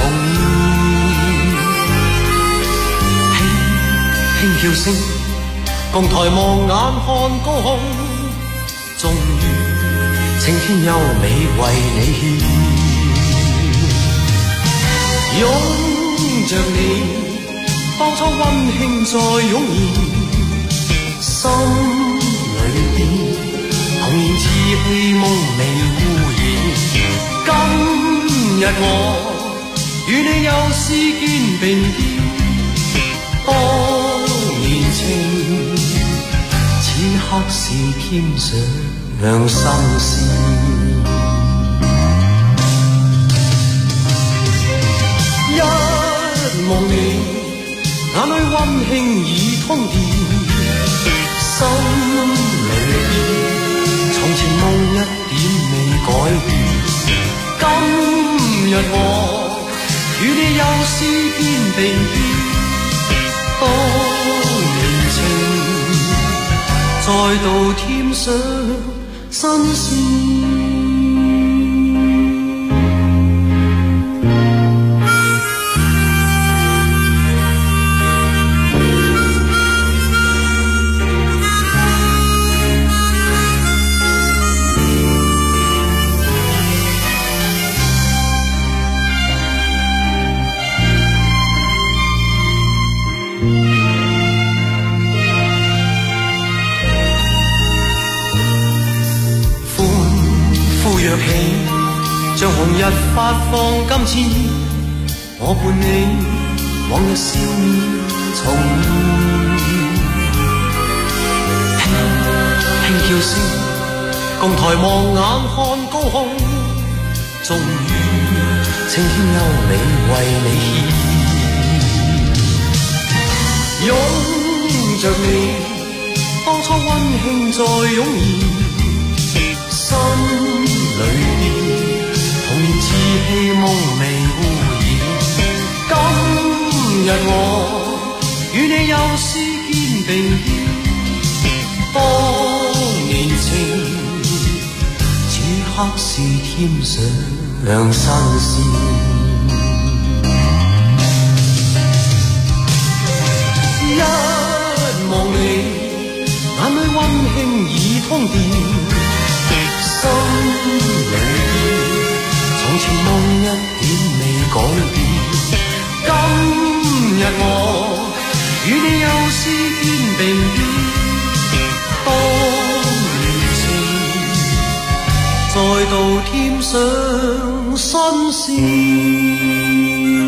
現。輕輕叫聲，共抬望眼看高空，終於青天優美為你獻。擁着你，當初溫馨再湧現，心裏邊童年稚氣夢未污染。今日我與你又試肩並肩，當年情此刻是添上新鮮。一望你，眼裏溫馨已通電，心裏邊從前夢一點未改變。今日我與你又試肩並肩，當年情再度添上新鮮。像紅日發放金箭，我伴你往日笑面重現。輕叫聲，共抬望眼看高空，終於青天優美為你獻。擁着你，當初溫馨再湧現，心裏邊童年稚氣夢未污染。今日我與你又試肩並肩，當年情此刻是添上新鮮。一望你，眼裏溫馨已通電，心裏從前夢一點未改變。今日我與你又試肩並肩，當年情再度添上新鮮。